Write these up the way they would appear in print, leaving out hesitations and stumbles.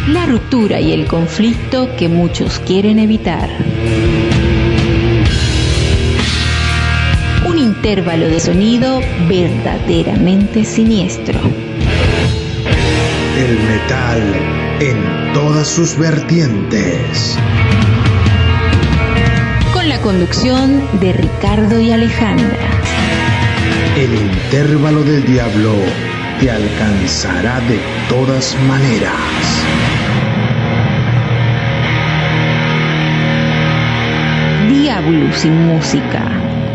la ruptura y el conflicto que muchos quieren evitar. Un intervalo de sonido verdaderamente siniestro. El metal en todas sus vertientes. Con la conducción de Ricardo y Alejandra. El intervalo del diablo te alcanzará de todas maneras. Diablo sin música.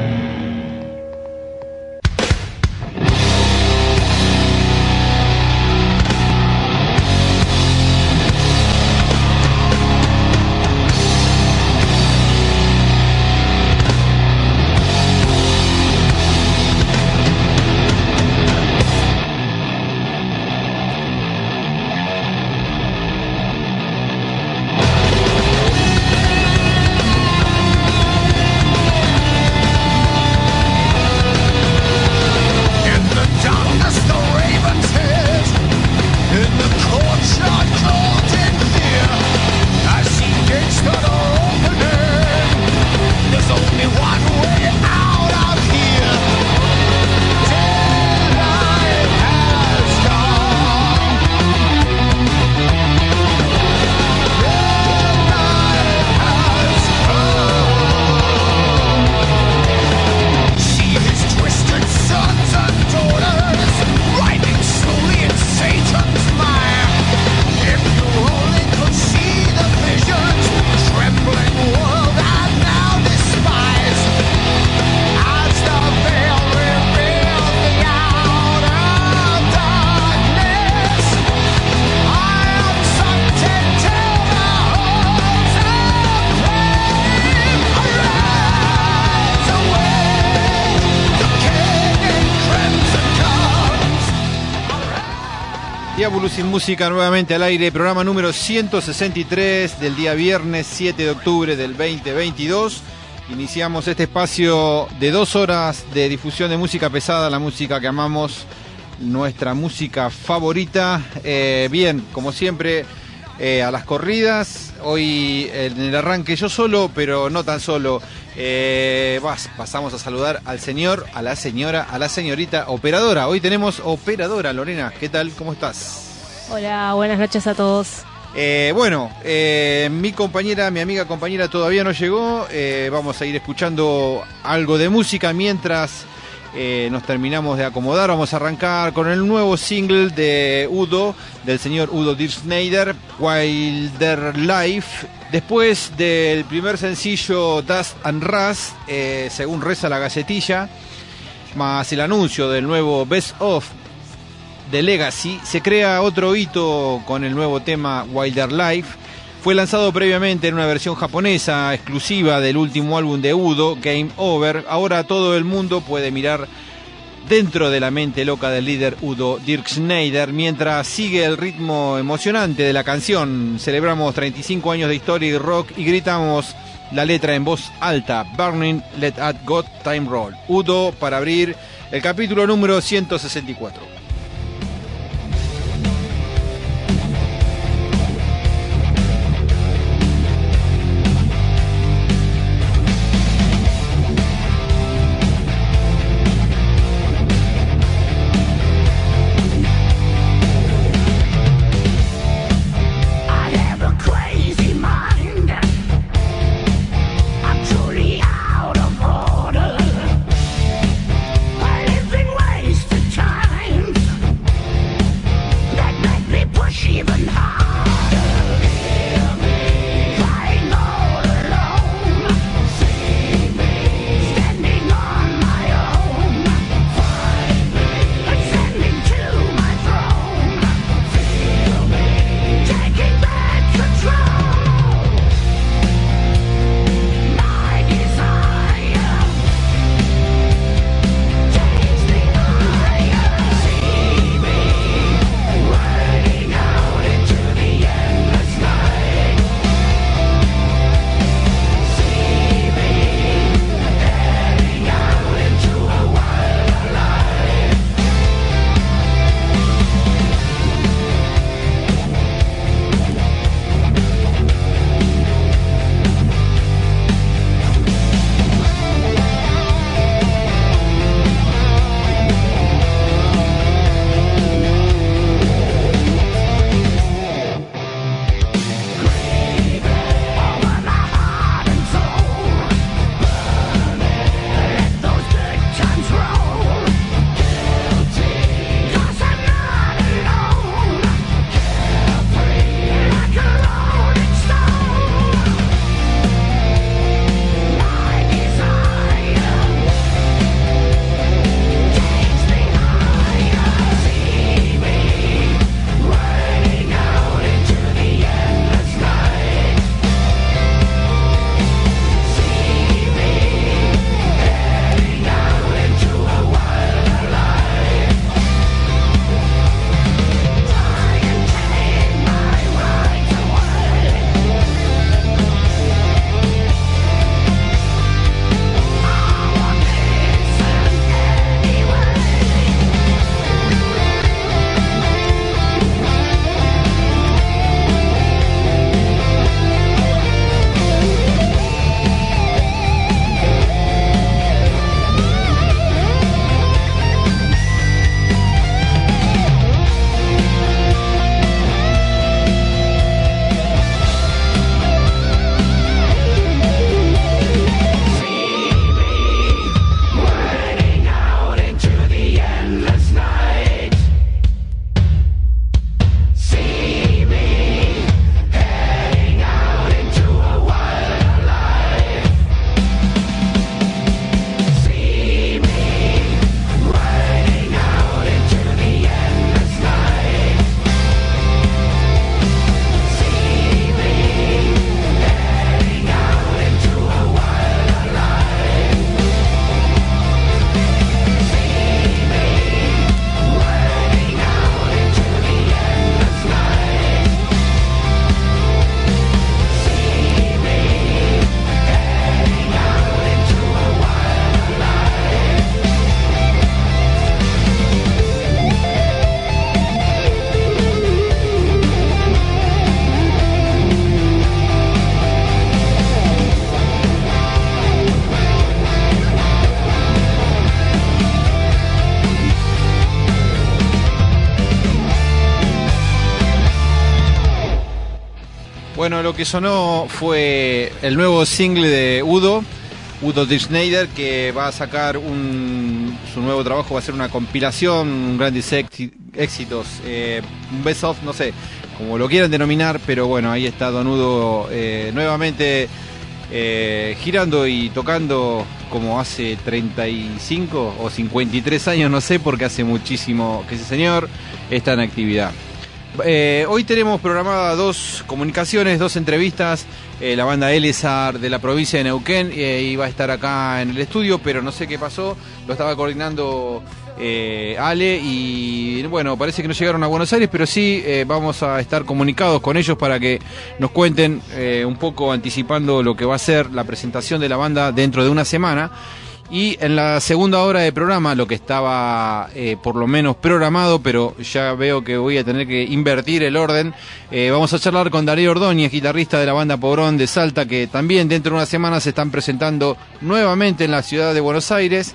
Diablo sin música nuevamente al aire, programa número 163 del día viernes 7 de octubre del 2022. Iniciamos este espacio de 2 horas de difusión de música pesada, la música que amamos, nuestra música favorita. Bien, como siempre, a las corridas. Hoy en el arranque yo solo, pero no tan solo. Pasamos a saludar al señor, a la señora, a la señorita operadora. Hoy tenemos operadora. Lorena, ¿qué tal? ¿Cómo estás? Hola, buenas noches a todos. Mi compañera, mi amiga compañera todavía no llegó. Vamos a ir escuchando algo de música mientras nos terminamos de acomodar. Vamos a arrancar con el nuevo single de Udo, del señor Udo Dirkschneider, Wilder Life. Después del primer sencillo Dust and Rust, según reza la gacetilla, más el anuncio del nuevo Best Of de Legacy, se crea otro hito con el nuevo tema Wilder Life. Fue lanzado previamente en una versión japonesa exclusiva del último álbum de Udo, Game Over. Ahora todo el mundo puede mirar dentro de la mente loca del líder Udo Dirkschneider mientras sigue el ritmo emocionante de la canción. Celebramos 35 años de historia y rock y gritamos la letra en voz alta: Burning, Let At God Time Roll. Udo para abrir el capítulo número 164. Time Bueno, lo que sonó fue el nuevo single de Udo Dirkschneider, que va a sacar su nuevo trabajo, va a ser una compilación, grandes éxitos, un best of, no sé, como lo quieran denominar, pero bueno, ahí está Don Udo nuevamente girando y tocando como hace 35 o 53 años, no sé, porque hace muchísimo que ese señor está en actividad. Hoy tenemos programadas 2 comunicaciones, 2 entrevistas. La banda Elezar de la provincia de Neuquén iba a estar acá en el estudio, pero no sé qué pasó, lo estaba coordinando Ale y bueno, parece que no llegaron a Buenos Aires, pero sí vamos a estar comunicados con ellos para que nos cuenten un poco, anticipando lo que va a ser la presentación de la banda dentro de una semana. Y en la segunda hora de programa, lo que estaba por lo menos programado, pero ya veo que voy a tener que invertir el orden, vamos a charlar con Darío Ordóñez, guitarrista de la banda Pobrón de Salta, que también dentro de una semana se están presentando nuevamente en la ciudad de Buenos Aires.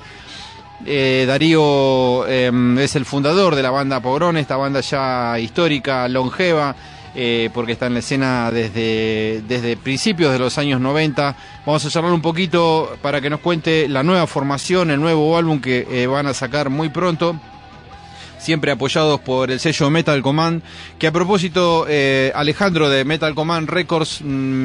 Darío es el fundador de la banda Pobrón, esta banda ya histórica, longeva, porque está en la escena desde principios de los años 90. Vamos a charlar un poquito para que nos cuente la nueva formación, el nuevo álbum que van a sacar muy pronto, siempre apoyados por el sello Metal Command, que a propósito Alejandro de Metal Command Records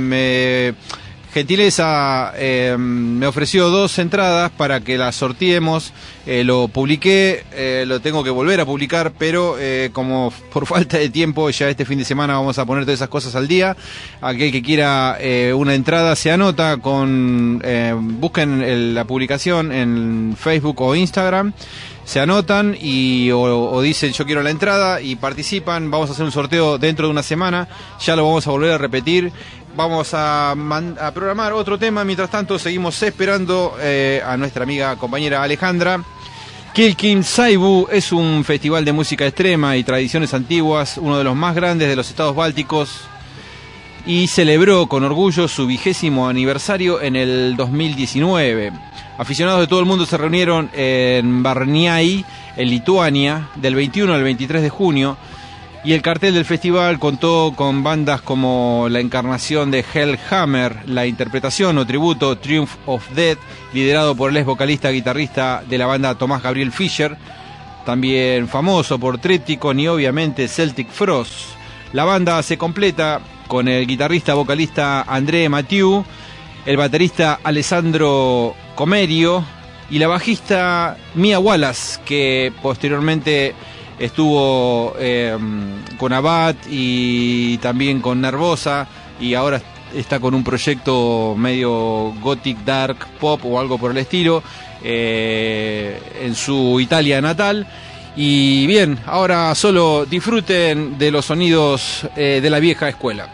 gentileza me ofreció 2 entradas para que las sorteemos. Lo publiqué, lo tengo que volver a publicar, pero como por falta de tiempo, ya este fin de semana vamos a poner todas esas cosas al día. Aquel que quiera una entrada se anota busquen la publicación en Facebook o Instagram, se anotan o dicen yo quiero la entrada y participan. Vamos a hacer un sorteo dentro de una semana, ya lo vamos a volver a repetir. Vamos a programar otro tema. Mientras tanto seguimos esperando a nuestra amiga compañera Alejandra. Kilkin Saibu es un festival de música extrema y tradiciones antiguas, uno de los más grandes de los estados bálticos, y celebró con orgullo su 20º aniversario en el 2019. Aficionados de todo el mundo se reunieron en Varniai, en Lituania, del 21 al 23 de junio, y el cartel del festival contó con bandas como la encarnación de Hellhammer, la interpretación o tributo Triumph of Death, liderado por el ex vocalista guitarrista de la banda Tomás Gabriel Fischer, también famoso por Triptykon, y obviamente Celtic Frost. La banda se completa con el guitarrista vocalista André Mathieu, el baterista Alessandro Comerio y la bajista Mia Wallace, que posteriormente estuvo con Abad y también con Nervosa, y ahora está con un proyecto medio gothic dark pop o algo por el estilo en su Italia natal. Y bien, ahora solo disfruten de los sonidos de la vieja escuela.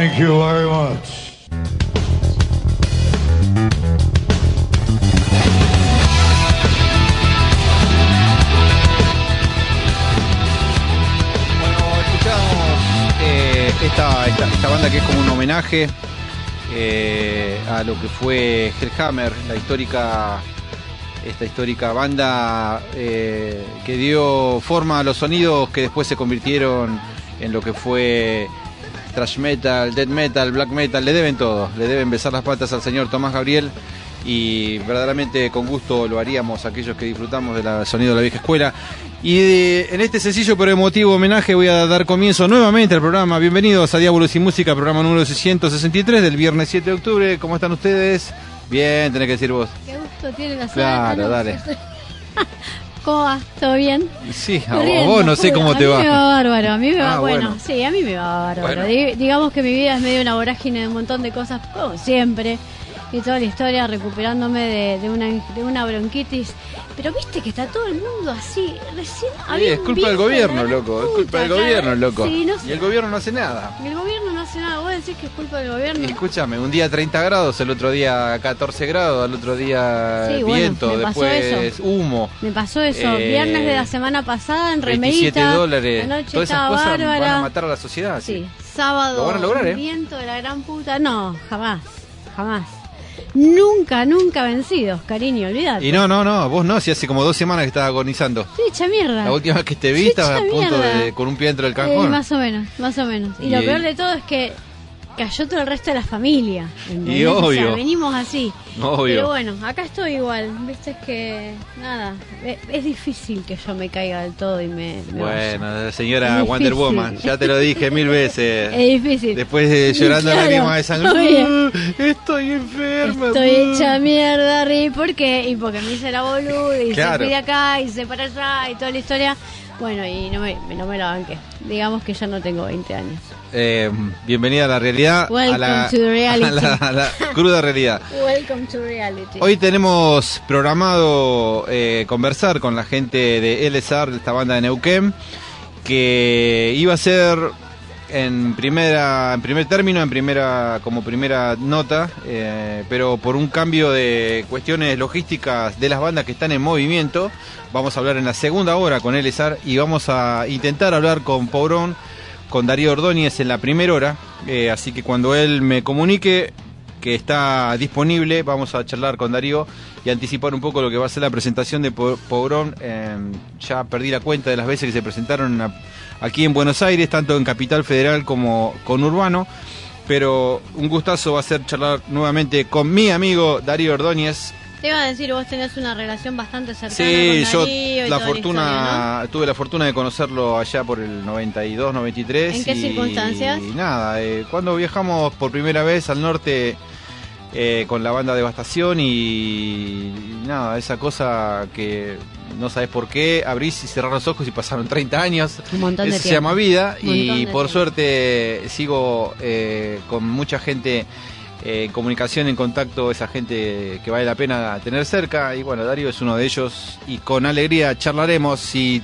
Thank you very much. Esta banda que es como un homenaje a lo que fue Hellhammer, esta histórica banda que dio forma a los sonidos que después se convirtieron en lo que fue thrash metal, death metal, black metal. Le deben todo, le deben besar las patas al señor Tomás Gabriel, y verdaderamente con gusto lo haríamos aquellos que disfrutamos del sonido de la vieja escuela. Y en este sencillo pero emotivo homenaje voy a dar comienzo nuevamente al programa. Bienvenidos a Diabolos y Música, programa número 663 del viernes 7 de octubre. ¿Cómo están ustedes? Bien, tenés que decir vos. Qué gusto tiene la Claro, sala. dale. ¿Cómo va? ¿Todo bien? Sí, a vos no sé cómo te va. A mí me va bárbaro, a mí me va, bueno. bueno, sí, a mí me va bárbaro. Bueno. Digamos que mi vida es medio una vorágine de un montón de cosas, como siempre, y toda la historia recuperándome de una bronquitis. Pero viste que está todo el mundo así, recién había Es un culpa del bicho, gobierno, la loco. Es puta, culpa del claro. gobierno, loco. Sí, no sé. Y el gobierno no hace nada. El gobierno no hace nada, vos decís que es culpa del gobierno. Y escúchame, un día 30 grados, el otro día 14 grados, el otro día Sí, bueno, viento, me pasó después humo. Me pasó eso, viernes de la semana pasada en $27. remerita. Anoche Todas esas estaba cosas bárbara. van a matar a la sociedad. Sí, sábado, Lo van a lograr, ¿eh? viento de la gran puta. No, jamás. Nunca vencidos, cariño, olvídate. Y no, vos no, si hace como 2 semanas que estás agonizando. Estoy hecha mierda. La última vez que te vi estabas a punto con un pie dentro del cajón. Más o menos. Y lo peor de todo es que cayó todo el resto de la familia. ¿entendés? Y obvio. O sea, venimos así. Obvio. Pero bueno, acá estoy igual. Viste, es que nada, es difícil que yo me caiga del todo y me vaya. Bueno, señora Es Wonder difícil. Woman, ya te lo dije 1000 veces. Es difícil. Después llorando Claro, lágrimas de sangre. obvio. Estoy enferma. Estoy hecha mierda, Ri. ¿Por qué? Y porque me hice la boluda y Claro. se pide acá y se para allá y toda la historia. Bueno, y no me la banqué. Digamos que ya no tengo 20 años. Bienvenida a la realidad. Welcome to the reality. A la cruda realidad. Welcome to reality. Hoy tenemos programado conversar con la gente de LSR, esta banda de Neuquén, que iba a ser en primer término, como primera nota, pero por un cambio de cuestiones logísticas de las bandas que están en movimiento, vamos a hablar en la segunda hora con LSR y vamos a intentar hablar con Pobrón, con Darío Ordóñez en la primera hora, así que cuando él me comunique que está disponible, vamos a charlar con Darío y anticipar un poco lo que va a ser la presentación de Pobrón. Ya perdí la cuenta de las veces que se presentaron aquí en Buenos Aires, tanto en Capital Federal como con Urbano, pero un gustazo va a ser charlar nuevamente con mi amigo Darío Ordóñez. Te iba a decir, vos tenés una relación bastante cercana Sí, con yo Darío y toda historia, tuve la fortuna de conocerlo allá por el 92, 93. ¿En qué circunstancias? Y nada, cuando viajamos por primera vez al norte con la banda Devastación y nada, esa cosa que no sabes por qué, abrís y cerrás los ojos y pasaron 30 años. Un montón de Eso se tiempo. llama vida Un montón y de por tiempo. suerte sigo con mucha gente en comunicación, en contacto, esa gente que vale la pena tener cerca, y bueno, Darío es uno de ellos y con alegría charlaremos si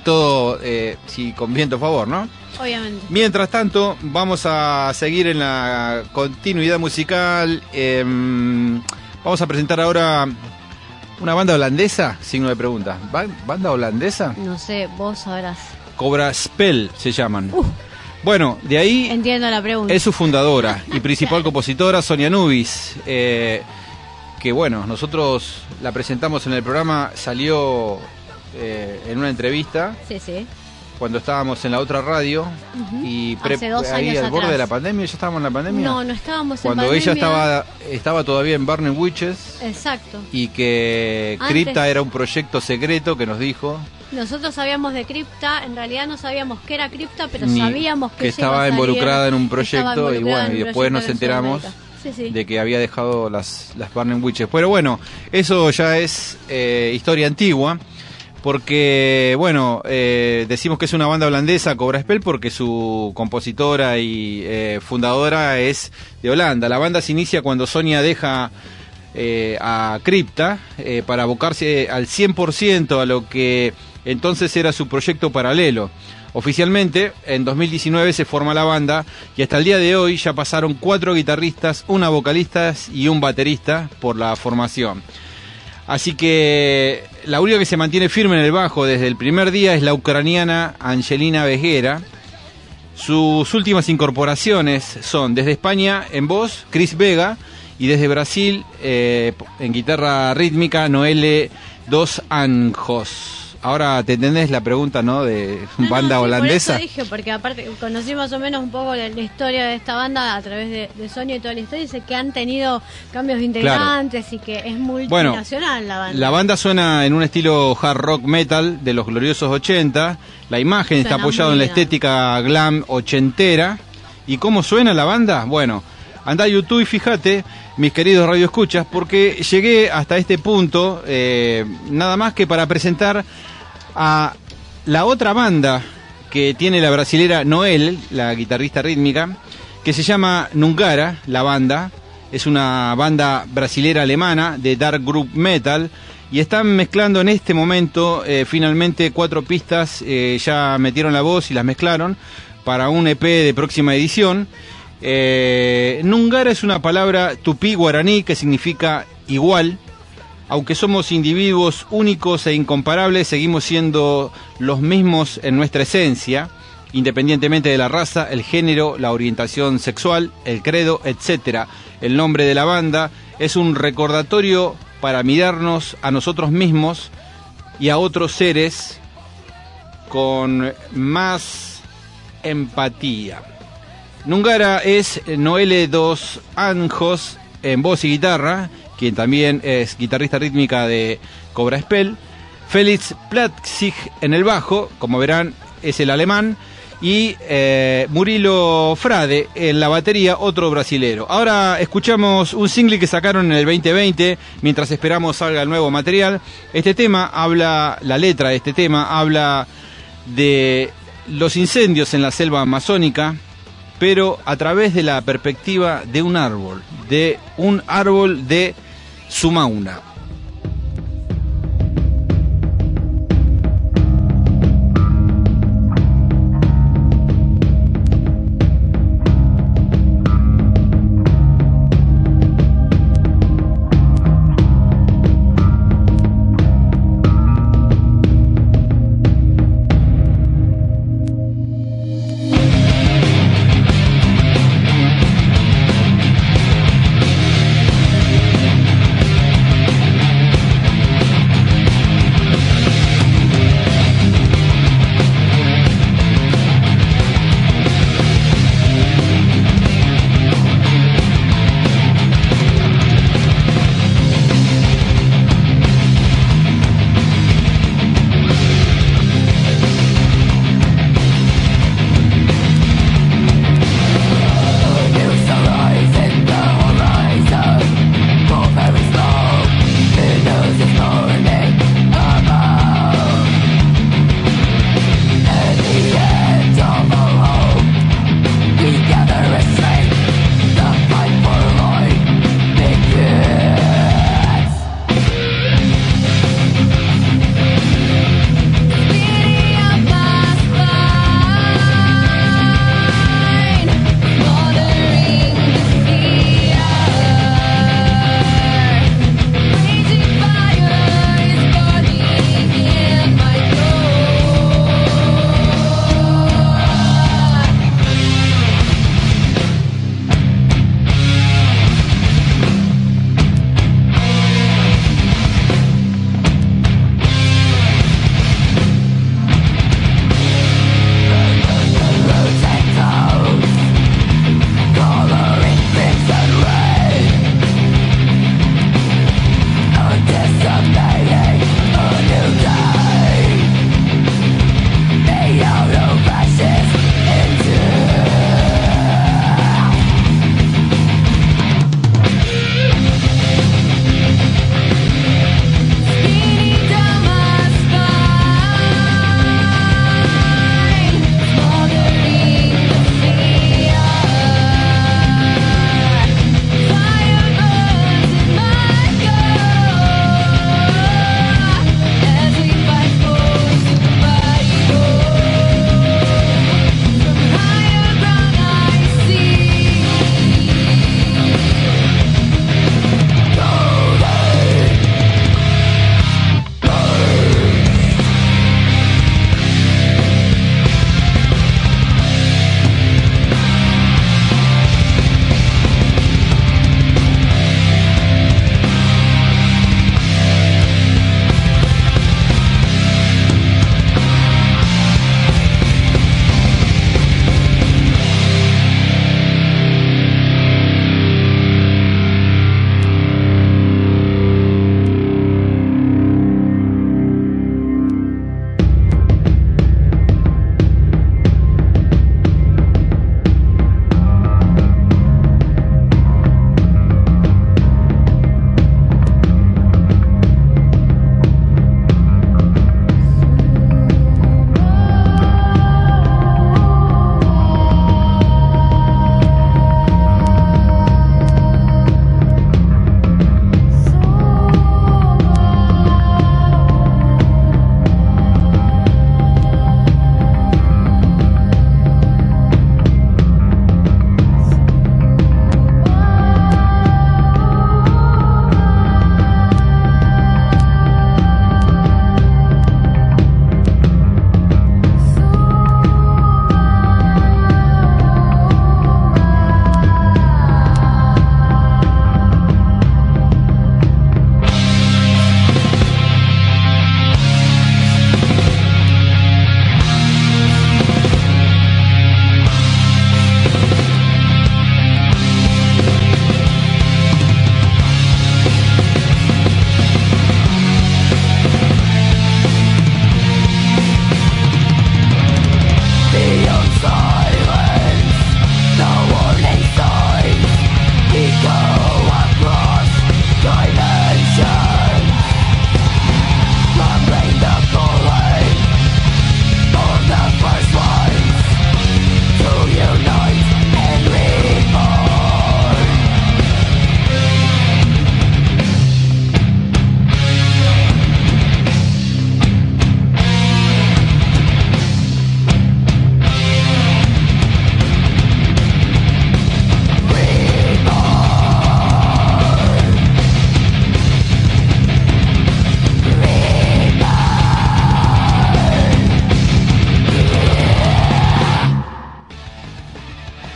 con viento a favor, ¿no? Obviamente. Mientras tanto, vamos a seguir en la continuidad musical. Vamos a presentar ahora una banda holandesa, signo de pregunta. ¿Banda holandesa? No sé, vos sabrás. Cobra Spell se llaman. Bueno, de ahí Entiendo la pregunta. es su fundadora y principal compositora, Sonia Nubis, que bueno, nosotros la presentamos en el programa, salió en una entrevista Sí. cuando estábamos en la otra radio y Hace 2 ahí años al borde atrás. de la pandemia. ¿Ya estábamos en la pandemia? No estábamos Cuando en pandemia. ella estaba todavía en Burning Witches Exacto. y que Antes. Cripta era un proyecto secreto que nos dijo Nosotros sabíamos de Cripta, en realidad no sabíamos qué era Cripta, pero ni- sabíamos que ella estaba iba a salir, involucrada en un estaba proyecto y involucrada bueno, en y un después nos proyecto en enteramos Sudamérica. Sí. de que había dejado las Burning Witches. Pero bueno, eso ya es historia antigua, porque bueno, decimos que es una banda holandesa, Cobra Spell, porque su compositora y fundadora es de Holanda. La banda se inicia cuando Sonia deja a Cripta para abocarse al 100% a lo que entonces era su proyecto paralelo. Oficialmente, en 2019 se forma la banda y hasta el día de hoy ya pasaron 4 guitarristas, una vocalista y un baterista por la formación. Así que la única que se mantiene firme en el bajo desde el primer día es la ucraniana Angelina Veguera. Sus últimas incorporaciones son desde España en voz, Chris Vega, y desde Brasil en guitarra rítmica, Noelle dos Anjos. Ahora te entendés la pregunta, ¿no? De banda holandesa. Por eso dije, porque aparte conocí más o menos un poco la historia de esta banda a través de Sonia y toda la historia. Dice que han tenido cambios de integrantes, claro, y que es multinacional, bueno, la banda. La banda suena en un estilo hard rock metal de los gloriosos 80. La imagen está apoyada en la estética glam ochentera. ¿Y cómo suena la banda? Bueno, anda a YouTube y fíjate, mis queridos radioescuchas, porque llegué hasta este punto nada más que para presentar a la otra banda que tiene la brasilera Noelle, la guitarrista rítmica, que se llama Nungara, la banda. Es una banda brasilera alemana de dark group metal y están mezclando en este momento finalmente 4 pistas, ya metieron la voz y las mezclaron para un EP de próxima edición. Nungara es una palabra tupí guaraní que significa igual. Aunque somos individuos únicos e incomparables, seguimos siendo los mismos en nuestra esencia, independientemente de la raza, el género, la orientación sexual, el credo, etc. El nombre de la banda es un recordatorio para mirarnos a nosotros mismos y a otros seres con más empatía. Nungara es Noelle dos Anjos en voz y guitarra, quien también es guitarrista rítmica de Cobra Spell. Felix Platzig en el bajo, como verán, es el alemán. Y Murilo Frade en la batería, otro brasilero. Ahora escuchamos un single que sacaron en el 2020, mientras esperamos salga el nuevo material. Este tema habla, la letra de este tema habla de los incendios en la selva amazónica, pero a través de la perspectiva de un árbol de Sumauna.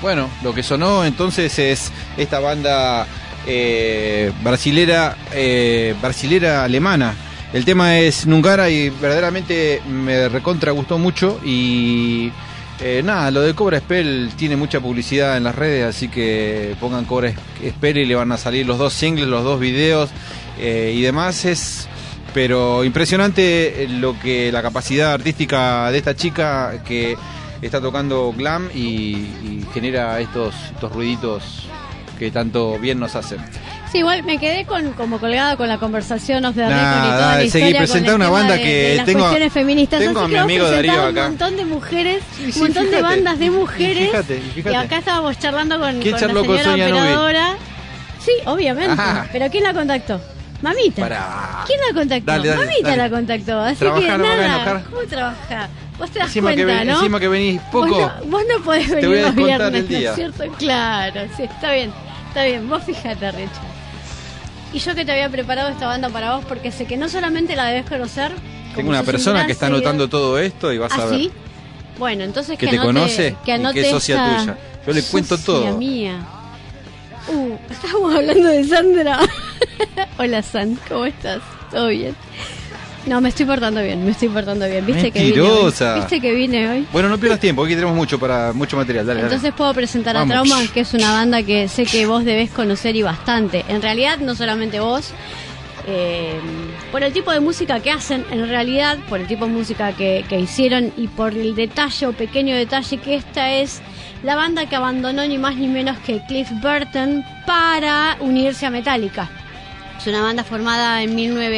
Bueno, lo que sonó entonces es esta banda brasilera alemana. El tema es Nungara y verdaderamente me recontra gustó mucho y nada, lo de Cobra Spell tiene mucha publicidad en las redes, así que pongan Cobra Spell y le van a salir los 2 singles, los 2 videos y demás. Pero impresionante la capacidad artística de esta chica que está tocando glam y genera estos ruiditos que tanto bien nos hacen. Sí, igual me quedé como colgada con la conversación off the record y toda la seguí, historia presentá con una el banda tema que de las tengo cuestiones feministas. tengo Así a mi que vos amigo Darío presentás acá. un montón de mujeres, Sí, un montón de bandas de mujeres. Fíjate. Y acá estábamos charlando con la charló con señora Sonia Nubi? operadora. Sí, obviamente. Ajá. Pero ¿quién la contactó? Mamita. Pará. ¿Quién la contactó? Dale, Mamita la contactó. Así Trabajá, que no me hagas nada, enojar. ¿cómo trabajás? Vos te das Encima cuenta, ¿no? Encima que venís poco. Vos no podés Te venir voy a los descontar viernes, el día. ¿no es cierto? Claro, sí, está bien. Vos fíjate, Richard. Y yo que te había preparado esta banda para vos porque sé que no solamente la debes conocer. Tengo una persona que está anotando todo esto y vas a ver. ¿Sí? Bueno, entonces Que te conoce que y anote que es socia esta tuya. Yo le cuento socia todo. Mía. Estábamos hablando de Sandra. Hola, San, ¿cómo estás? ¿Todo bien? No, me estoy portando bien. ¿Viste Mentirosa. que vine hoy? Bueno, no pierdas tiempo, aquí tenemos mucho material. Dale. Entonces puedo presentar a Vamos. Trauma, que es una banda que sé que vos debés conocer y bastante. En realidad, no solamente vos, por el tipo de música que hacen, en realidad, por el tipo de música que hicieron y por el detalle o pequeño detalle que esta es la banda que abandonó ni más ni menos que Cliff Burton para unirse a Metallica. Es una banda formada en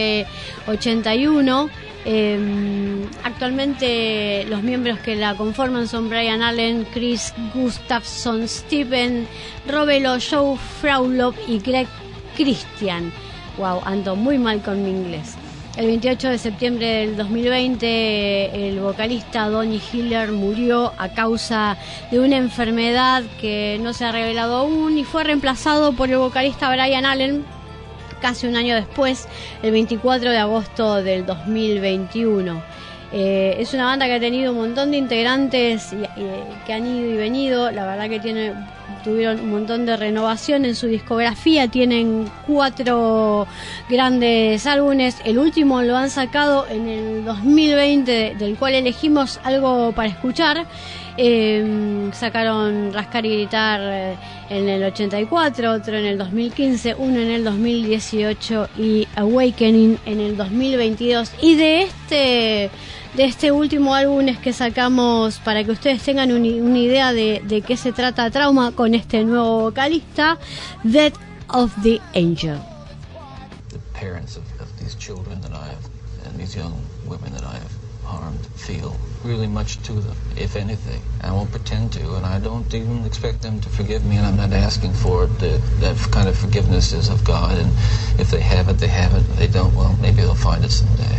1981. Actualmente los miembros que la conforman son Brian Allen, Chris Gustafson, Stephen Robelo, Joe Fraulo y Greg Christian. Wow, ando muy mal con mi inglés. El 28 de septiembre del 2020 el vocalista Donny Hiller murió a causa de una enfermedad que no se ha revelado aún y fue reemplazado por el vocalista Brian Allen casi un año después, el 24 de agosto del 2021. Es una banda que ha tenido un montón de integrantes que han ido y venido. La verdad que tuvieron un montón de renovación en su discografía. Tienen 4 grandes álbumes. El último lo han sacado en el 2020, del cual elegimos algo para escuchar. Sacaron Rascar y Gritar en el 84, otro en el 2015, uno en el 2018 y Awakening en el 2022. Y de este último álbum es que sacamos, para que ustedes tengan una idea de qué se trata Trauma, con este nuevo vocalista, Death of the Angel. The parents of these children that I have and these young women that I have harmed feel really much to them, if anything. I won't pretend to, and I don't even expect them to forgive me, and I'm not asking for it. That kind of forgiveness is of God, and if they have it, they have it. If they don't, well, maybe they'll find it someday.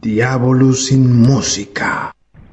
Diabolus sin música.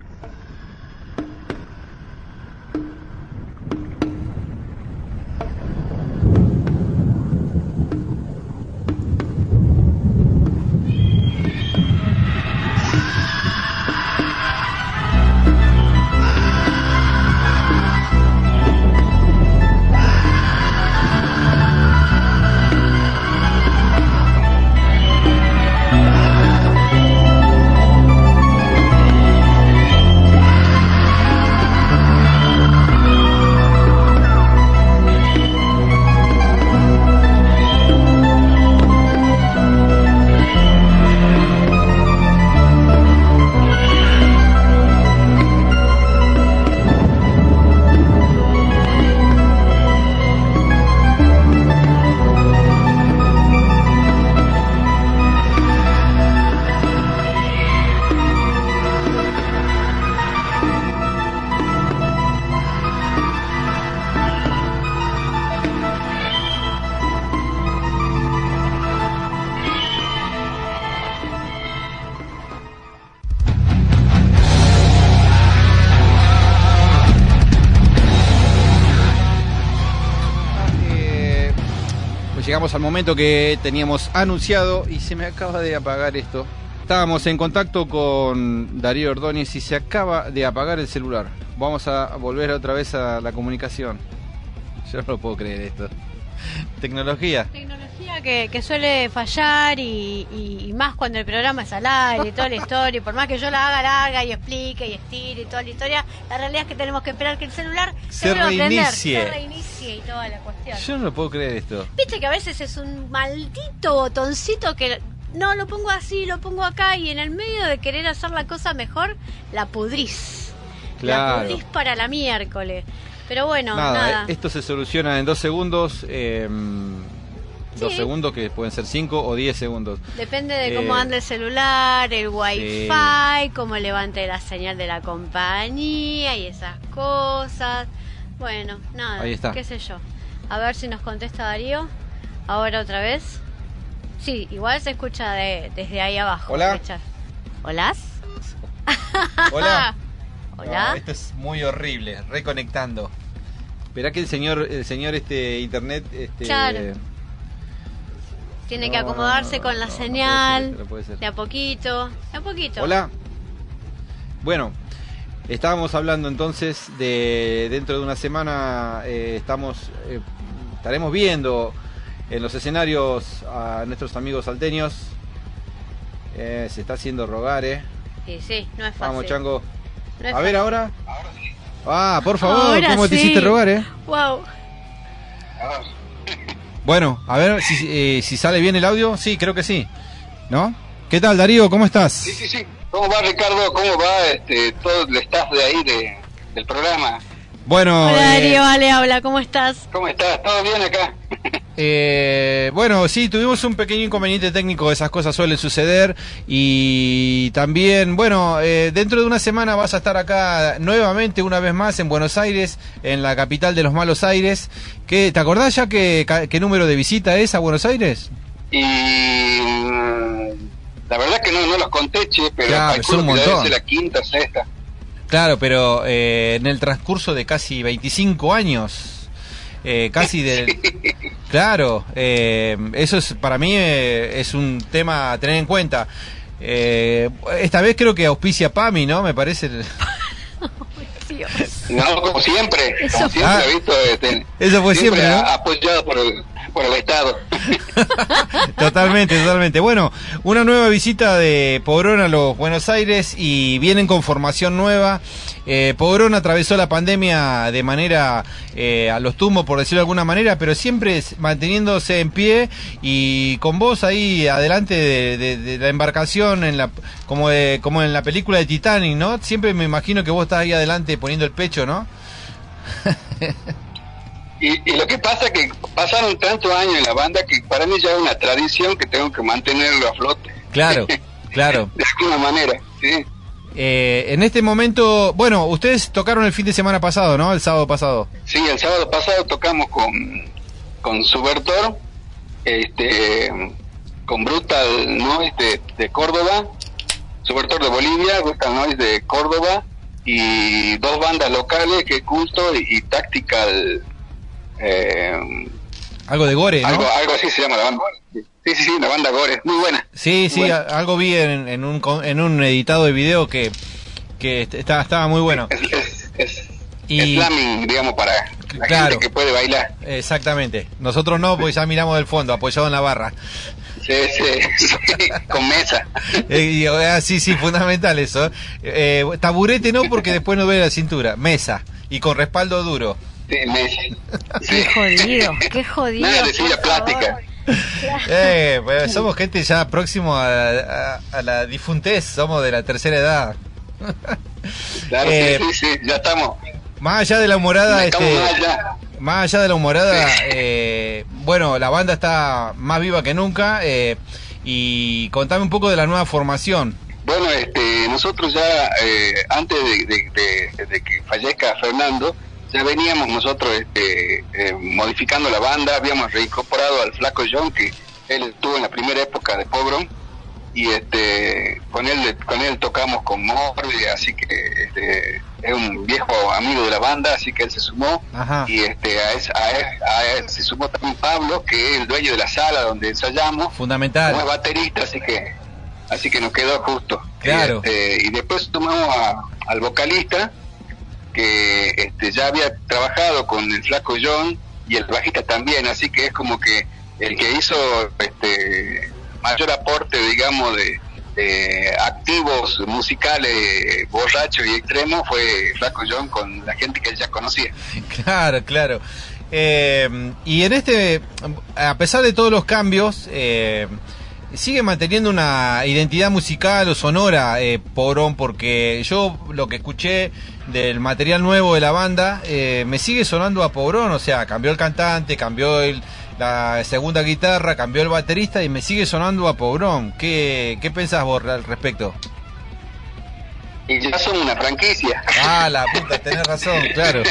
Llegamos al momento que teníamos anunciado y se me acaba de apagar esto. Estábamos en contacto con Darío Ordóñez y se acaba de apagar el celular. Vamos a volver otra vez a la comunicación. Yo no lo puedo creer esto. Tecnología. Tecnología que suele fallar y más cuando el programa es al aire y toda la historia. Y por más que yo la haga larga y explique y estire y toda la historia, la realidad es que tenemos que esperar que el celular se reinicie y toda la cuestión. Yo no lo puedo creer esto. Viste que a veces es un maldito botoncito que no lo pongo así, lo pongo acá y en el medio de querer hacer la cosa mejor, la pudrís. Claro. La pudrís para la miércoles. Pero bueno, nada. Esto se soluciona en 2 segundos. 2 segundos que pueden ser 5 o 10 segundos. Depende de cómo ande el celular, el wifi, cómo levante la señal de la compañía y esas cosas. Bueno, nada, ahí está. Qué sé yo. A ver si nos contesta Darío. Ahora otra vez. Sí, igual se escucha desde ahí abajo. Hola. ¿Hola? Hola. Hola. No, esto es muy horrible, reconectando. Esperá que el señor internet claro. Tiene que acomodarse con la señal. No puede ser. De a poquito. Hola. Bueno, estábamos hablando entonces de dentro de una semana estaremos viendo en los escenarios a nuestros amigos salteños. Se está haciendo rogar, Sí, no es fácil. Vamos, Chango. No es a ver ahora. Sí. Por favor, ahora ¿cómo te hiciste rogar, Wow. Bueno, a ver si sale bien el audio. Sí, creo que sí. ¿No? ¿Qué tal, Darío? ¿Cómo estás? Sí. ¿Cómo va, Ricardo? ¿Cómo va todo el staff de ahí del programa? Bueno, hola, Darío, Ale, habla, ¿cómo estás? ¿Cómo estás? ¿Todo bien acá? Bueno, sí, tuvimos un pequeño inconveniente técnico, esas cosas suelen suceder. Y también, bueno, dentro de una semana vas a estar acá nuevamente, una vez más, en Buenos Aires, en la capital de los malos aires. ¿Te acordás ya qué número de visita es a Buenos Aires? Y la verdad que no los conté, pero claro, es un montón. Debe ser la quinta, sexta. Claro, pero en el transcurso de casi 25 años, casi de... Claro, eso es para mí es un tema a tener en cuenta. Esta vez creo que auspicia PAMI, ¿no? Me parece... Dios. No, como siempre, Eso visto. Eso fue siempre, ¿no? Apoyado por el Estado. Totalmente. Bueno, una nueva visita de Pogrón a los Buenos Aires y vienen con formación nueva. Pogrón atravesó la pandemia de manera a los tumbos, por decirlo de alguna manera, pero siempre manteniéndose en pie y con vos ahí adelante de la embarcación, como en la película de Titanic, ¿no? Siempre me imagino que vos estás ahí adelante poniendo el pecho, ¿no? Y lo que pasa es que pasaron tantos años en la banda que para mí ya es una tradición que tengo que mantenerlo a flote. Claro. De alguna manera, sí. En este momento, bueno, ustedes tocaron el fin de semana pasado, ¿no? El sábado pasado. Sí, el sábado pasado tocamos con Subertor, con Brutal, ¿no? De Córdoba, Subvertor de Bolivia, Gustav Noise de Córdoba, y 2 bandas locales, que es Culto y Tactical. Algo de Gore, ¿no? Algo así se llama la banda. Sí, la banda Gore, muy buena. Sí, muy buena. Algo vi en un editado de video que estaba muy bueno. Es slamming, digamos, para la gente que puede bailar. Exactamente. Nosotros no, porque ya miramos del fondo, apoyado en la barra. Sí, con mesa. Sí, fundamental eso. Taburete no, porque después no ve la cintura. Mesa, y con respaldo duro. Sí, mesa. Sí. Qué jodido. Nada de silla plástica. Pues somos gente ya próximo a la difuntez, somos de la tercera edad. Claro, sí, ya estamos. Más allá de la humorada, más allá de la humorada, bueno, la banda está más viva que nunca, y contame un poco de la nueva formación. Bueno, nosotros ya, antes de que fallezca Fernando, ya veníamos nosotros modificando la banda, habíamos reincorporado al Flaco John, que él estuvo en la primera época de Pogrom, y con él tocamos con Morbid, así que es un viejo amigo de la banda, así que él se sumó. Ajá. Y a él se sumó también Pablo, que es el dueño de la sala donde ensayamos, fundamental, como es baterista, así que nos quedó justo. Claro. Y después sumamos al vocalista, que ya había trabajado con el Flaco John, y el bajista también, así que es como que el que hizo mayor aporte, digamos, de activos musicales borrachos y extremos fue Flaco John, con la gente que él ya conocía. Claro. Y a pesar de todos los cambios, sigue manteniendo una identidad musical o sonora, Pogrom, porque yo lo que escuché del material nuevo de la banda me sigue sonando a Pogrom, o sea, cambió el cantante, cambió la segunda guitarra, cambió el baterista y me sigue sonando a Pogrom. ¿Qué pensás vos al respecto? Y ya son una franquicia. La puta, tenés razón, claro.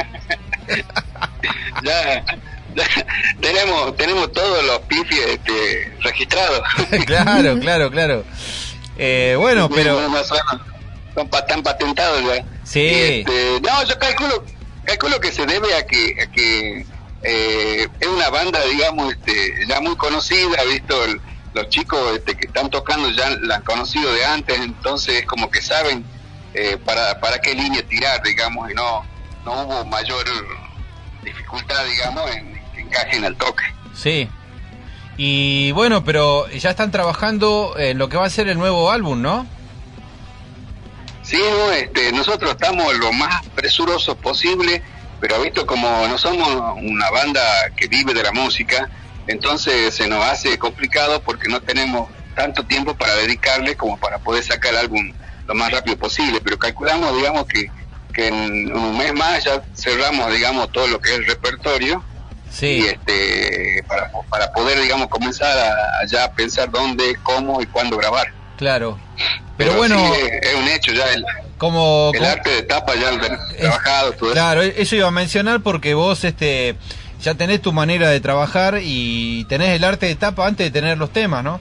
ya tenemos todos los pifies registrados. Claro. Bueno, pero están patentados ya. Sí. No, yo calculo que se debe a que es una banda, digamos, ya muy conocida, visto los chicos que están tocando ya la han conocido de antes, entonces es como que saben para qué línea tirar, digamos, y no hubo mayor dificultad, digamos, en que encajen al toque. Sí. Y bueno, pero ya están trabajando en lo que va a ser el nuevo álbum, ¿no? Sí, nosotros estamos lo más presurosos posible, pero visto como no somos una banda que vive de la música, entonces se nos hace complicado porque no tenemos tanto tiempo para dedicarle como para poder sacar el álbum lo más rápido posible, pero calculamos, digamos, que en un mes más ya cerramos, digamos, todo lo que es el repertorio. Sí. Y para poder, digamos, comenzar a ya pensar dónde, cómo y cuándo grabar. Claro. Pero bueno, sí, es un hecho ya el arte de tapa ya trabajado, todo claro, eso iba a mencionar porque vos ya tenés tu manera de trabajar y tenés el arte de tapa antes de tener los temas, ¿no?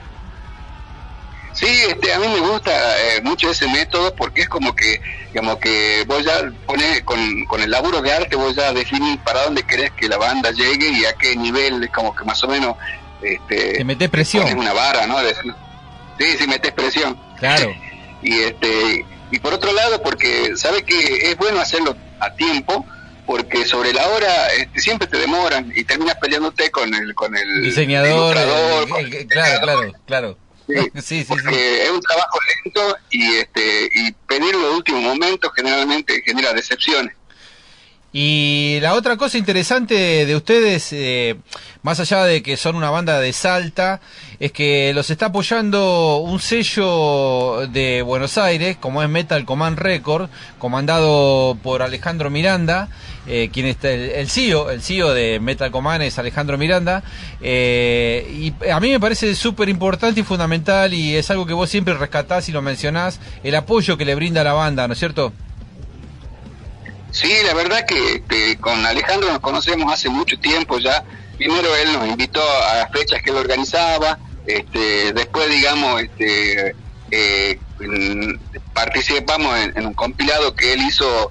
Sí, a mí me gusta mucho ese método porque es como que, digamos, que vos ya ponés con el laburo de arte, vos ya definís para dónde querés que la banda llegue y a qué nivel, es como que más o menos te metés presión. Pones una vara, ¿no? Sí, metés presión. Claro. Y por otro lado, porque sabe que es bueno hacerlo a tiempo, porque sobre la hora siempre te demoran y terminas peleándote con el diseñador, claro. Sí. Porque es un trabajo lento y pedir los últimos momentos generalmente genera decepciones. Y la otra cosa interesante de ustedes, más allá de que son una banda de Salta, es que los está apoyando un sello de Buenos Aires, como es Metal Command Record, comandado por Alejandro Miranda, quien está el CEO de Metal Command es Alejandro Miranda, y a mí me parece súper importante y fundamental, y es algo que vos siempre rescatás y lo mencionás, el apoyo que le brinda a la banda, ¿no es cierto? Sí, la verdad que con Alejandro nos conocemos hace mucho tiempo ya. Primero él nos invitó a las fechas que él organizaba, después, digamos, participamos en un compilado que él hizo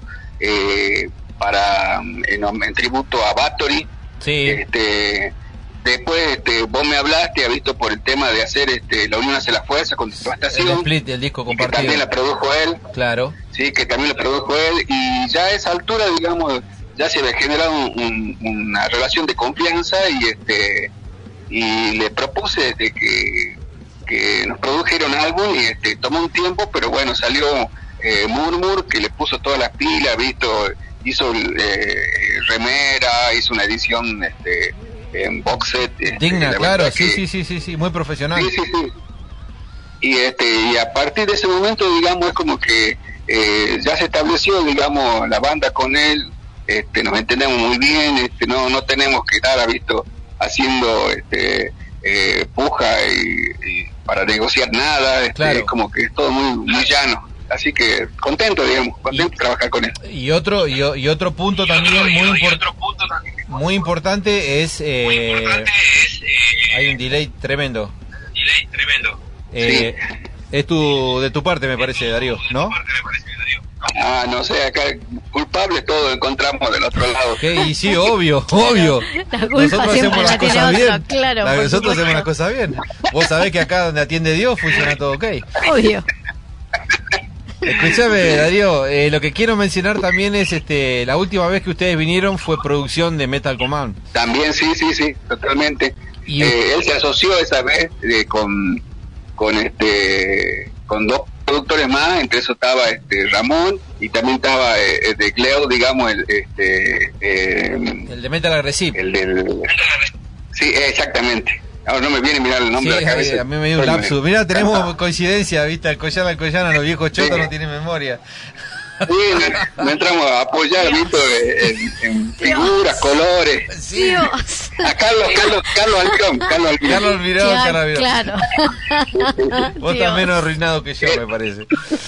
en tributo a Bathory. Sí. Después vos me hablaste, ha visto por el tema de hacer La Unión hace la fuerza con Devastación. El split, el disco compartido. Que también la produjo él. Claro. Sí, que también lo produjo él. Y ya a esa altura, digamos, ya se había generado una relación de confianza y le propuse que nos produjera un álbum y tomó un tiempo, pero bueno, salió Murmur, que le puso todas las pilas, visto, hizo remera, hizo una edición en box set. Digna, claro, sí, muy profesional. Sí. Y a partir de ese momento, digamos, es como que ya se estableció, digamos, la banda con él, nos entendemos muy bien, no tenemos que estar, visto, haciendo puja y para negociar nada, claro. Como que es todo muy llano. Así que contento de trabajar con él. Y otro punto también muy importante es hay un delay tremendo. Sí. Es de tu parte, me parece, Darío, ¿no? No sé, acá culpable todo encontramos del otro lado. Y sí, obvio. Nosotros hacemos las cosas bien. Claro, nosotros hacemos las cosas bien. Vos sabés que acá donde atiende Dios funciona todo ok. Obvio. Escúchame, Darío, lo que quiero mencionar también es la última vez que ustedes vinieron fue producción de Metal Command. También, sí, totalmente. Y él se asoció esa vez con dos productores más, entre eso estaba Ramón y también estaba de Cleo, digamos, el de Metal Aggressive. Sí, exactamente. Ahora no me viene a mirar el nombre de la cabeza. A mí me dio un lapsus. Mirá, tenemos coincidencia, ¿viste? Alcoyana, los viejos chotos no tienen memoria. Sí, no entramos a apoyar, ¿viste? En figuras, colores. Sí. A Carlos Almirón. Claro. Vos estás menos arruinado que yo, me parece.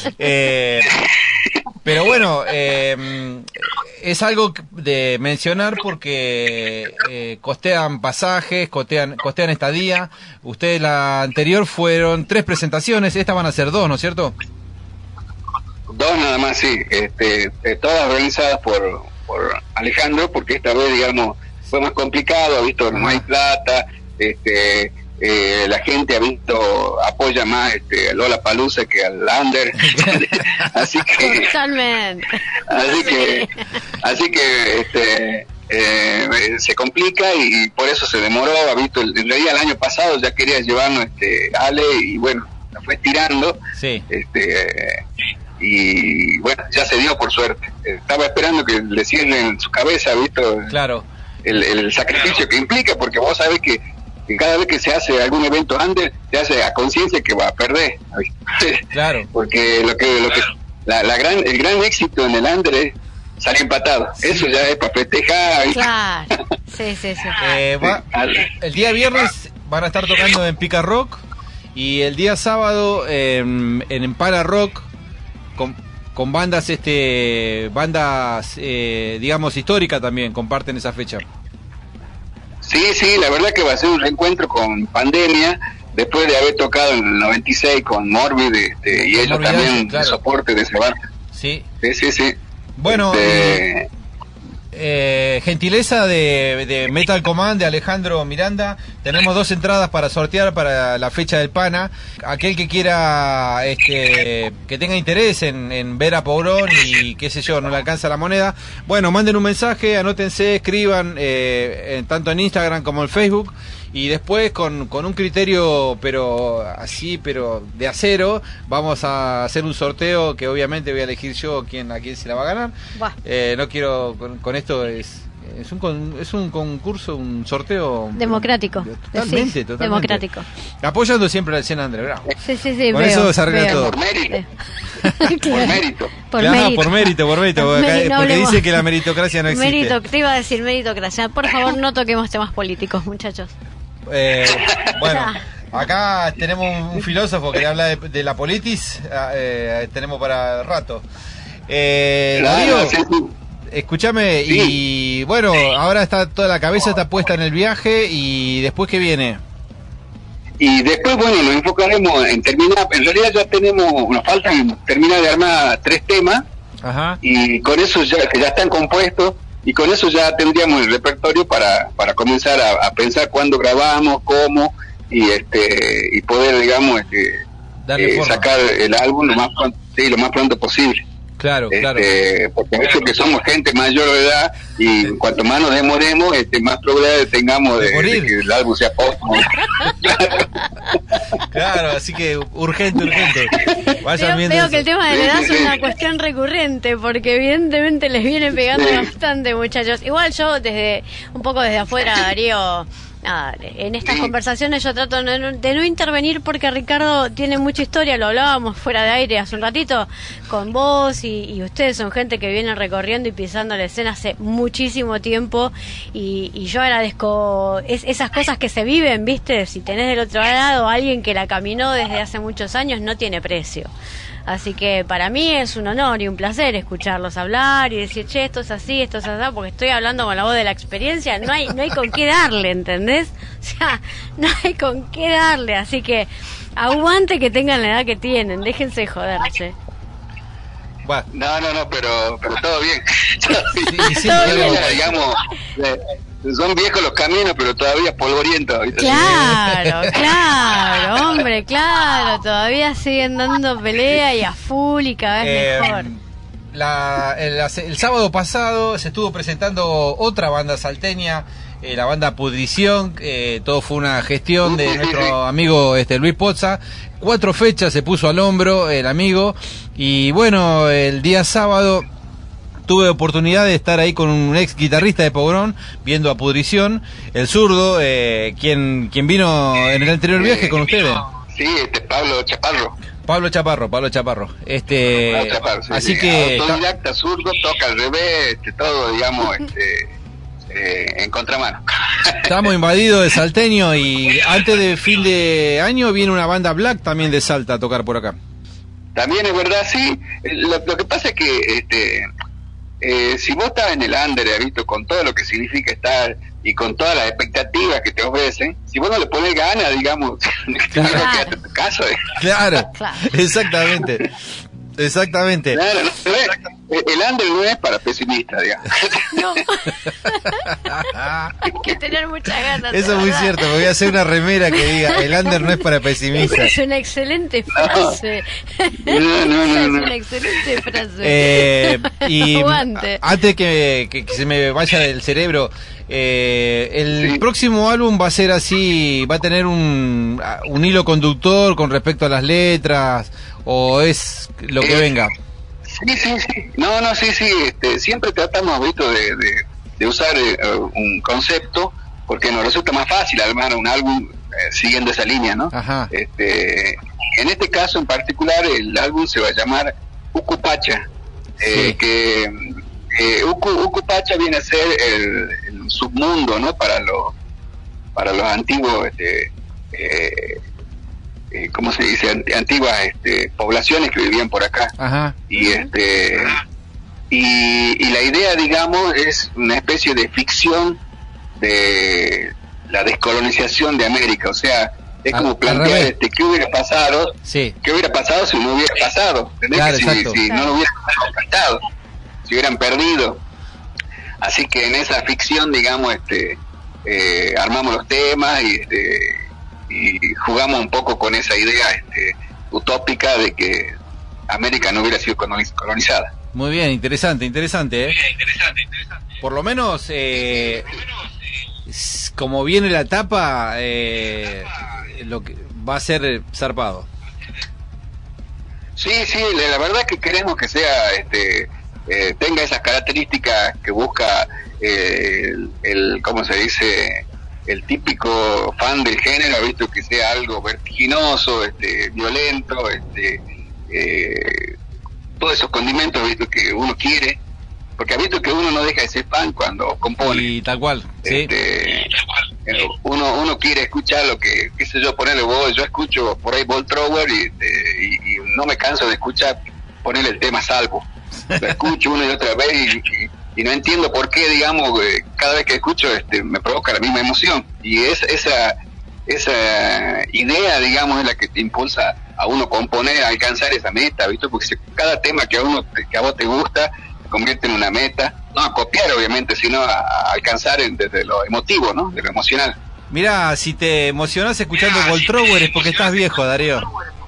Pero bueno, es algo de mencionar porque costean pasajes, costean estadía. Ustedes la anterior fueron 3 presentaciones, estas van a ser 2, ¿no es cierto? 2 nada más, sí. Todas organizadas por Alejandro, porque esta vez, digamos, fue más complicado, visto, no hay plata, la gente ha visto, apoya más a Lollapalooza que al Under. Así que totalmente. Así que se complica y por eso se demoró, ha visto, en realidad el año pasado ya quería llevarnos Ale y bueno, la fue estirando. Sí. Y bueno, ya se dio por suerte. Estaba esperando que le cierren su cabeza, visto, claro, el sacrificio que implica, porque vos sabés que cada vez que se hace algún evento under se hace a conciencia que va a perder. Claro. Porque el gran éxito en el under es salir empatado. Sí. Eso ya es para festejar. Claro. Sí. El día viernes van a estar tocando en Pica Rock y el día sábado en Empara Rock con bandas digamos históricas también comparten esa fecha. Sí, la verdad que va a ser un reencuentro con Pandemia, después de haber tocado en el 96 con Morbid, y ellos Morbid, también, claro, de soporte de ese bar. Sí. Sí. Bueno, gentileza de Metal Command, de Alejandro Miranda, tenemos 2 entradas para sortear para la fecha del Pana. Aquel que quiera, que tenga interés en ver a Pourón y qué sé yo, no le alcanza la moneda, bueno, manden un mensaje, anótense, escriban, tanto en Instagram como en Facebook, y después con un criterio pero de acero vamos a hacer un sorteo que obviamente voy a elegir yo a quién se la va a ganar. No quiero con esto es un concurso, un sorteo democrático. Totalmente. Democrático. Apoyando siempre al Cien André, bravo. Sí, con eso se arregla todo. Por mérito. Por mérito. Por mérito. Porque dice que la meritocracia no existe. Te iba a decir meritocracia. Por favor, no toquemos temas políticos, muchachos. Bueno, acá tenemos un filósofo que habla de la politis, tenemos para rato. Darío, escúchame, sí. Y bueno, ahora está toda la cabeza está puesta en el viaje, y después ¿qué viene? Y después, bueno, nos enfocaremos en terminar. En realidad ya nos faltan terminar de armar 3 temas. Ajá. Y con eso que ya están compuestos, y con eso ya tendríamos el repertorio para comenzar a pensar cuándo grabamos, cómo, y poder, digamos, darle forma, sacar el álbum lo más pronto posible. Claro. Porque a veces que somos gente mayor de edad, y cuanto más nos demoremos, más probabilidades tengamos de que el álbum sea póstumo. Claro, así que urgente. Veo que el tema de la edad es una cuestión recurrente, porque evidentemente les viene pegando bastante, muchachos. Igual yo un poco desde afuera, Darío, nada, en estas conversaciones yo trato de no intervenir, porque Ricardo tiene mucha historia, lo hablábamos fuera de aire hace un ratito con vos, y ustedes son gente que viene recorriendo y pisando la escena hace muchísimo tiempo, y yo agradezco esas cosas que se viven, ¿viste? Si tenés del otro lado a alguien que la caminó desde hace muchos años, no tiene precio. Así que para mí es un honor y un placer escucharlos hablar y decir, che, esto es así, porque estoy hablando con la voz de la experiencia. No hay con qué darle, ¿entendés? O sea, no hay con qué darle. Así que aguante que tengan la edad que tienen, déjense de joderse. No, pero todo bien. Sí, digamos, son viejos los caminos, pero todavía polvorientos. Claro, hombre, claro. Todavía siguen dando pelea y a full y cada vez mejor. El sábado pasado se estuvo presentando otra banda salteña, la banda Pudrición. Todo fue una gestión de nuestro amigo Luis Pozza. 4 fechas se puso al hombro el amigo, y bueno, el día sábado tuve oportunidad de estar ahí con un ex guitarrista de Pogrón, viendo a Pudrición, el zurdo, quien vino en el anterior viaje con ustedes. Sí, Pablo Chaparro. Pablo Chaparro. Así que autodidacta, zurdo, toca al revés, todo, digamos, en contramano. Estamos invadidos de salteño, y antes de fin de año viene una banda black también de Salta a tocar por acá. También es verdad, sí. Lo que pasa es que si vos estás en el under, visto, con todo lo que significa estar y con todas las expectativas que te ofrecen, si vos no le pones ganas, digamos, claro. Quédate en tu casa. Claro, exactamente. Claro, el under no es para pesimistas, digamos. No. Hay que tener muchas ganas. Eso es muy cierto, me voy a hacer una remera que diga, el under no es para pesimistas. Es una excelente frase. No. Es una excelente frase. Y aguante. Antes que se me vaya del cerebro, el próximo álbum va a ser así, va a tener un hilo conductor con respecto a las letras, o es lo que venga. Sí. No, sí. Siempre tratamos, visto, de usar un concepto, porque nos resulta más fácil armar un álbum siguiendo esa línea, ¿no? Ajá. En este caso en particular, el álbum se va a llamar Ucupacha, que Ucupacha viene a ser el submundo, ¿no? Para los antiguos, ¿cómo se dice? Antiguas poblaciones que vivían por acá. Ajá. Y la idea, digamos, es una especie de ficción de la descolonización de América. O sea, es como plantear qué hubiera pasado, qué hubiera pasado si no hubiera pasado, claro, si no lo hubieran pasado, si hubieran perdido. Así que en esa ficción, digamos, armamos los temas y jugamos un poco con esa idea utópica de que América no hubiera sido colonizada. Muy bien, interesante, ¿eh? Por lo menos, como viene la tapa, lo que va a ser zarpado. Sí, la verdad que queremos que sea, tenga esas características que busca el ¿cómo se dice? El típico fan del género, visto, que sea algo vertiginoso, violento, todos esos condimentos, visto, que uno quiere, porque ha visto que uno no deja de ser fan cuando compone. Y tal cual, sí. Uno quiere escuchar lo que, qué sé yo, ponerle voz. Yo escucho por ahí Bolt Thrower y no me canso de escuchar, ponerle el tema Salvo. Lo escucho una y otra vez y no entiendo por qué, digamos, cada vez que escucho me provoca la misma emoción. Y esa idea, digamos, es la que te impulsa a uno componer, a alcanzar esa meta, ¿viste? Porque cada tema que a vos te gusta se convierte en una meta, no a copiar obviamente, sino a alcanzar desde lo emotivo, ¿no? De lo emocional. Mirá, si te emocionás escuchando Voltrower es porque estás viejo, Darío.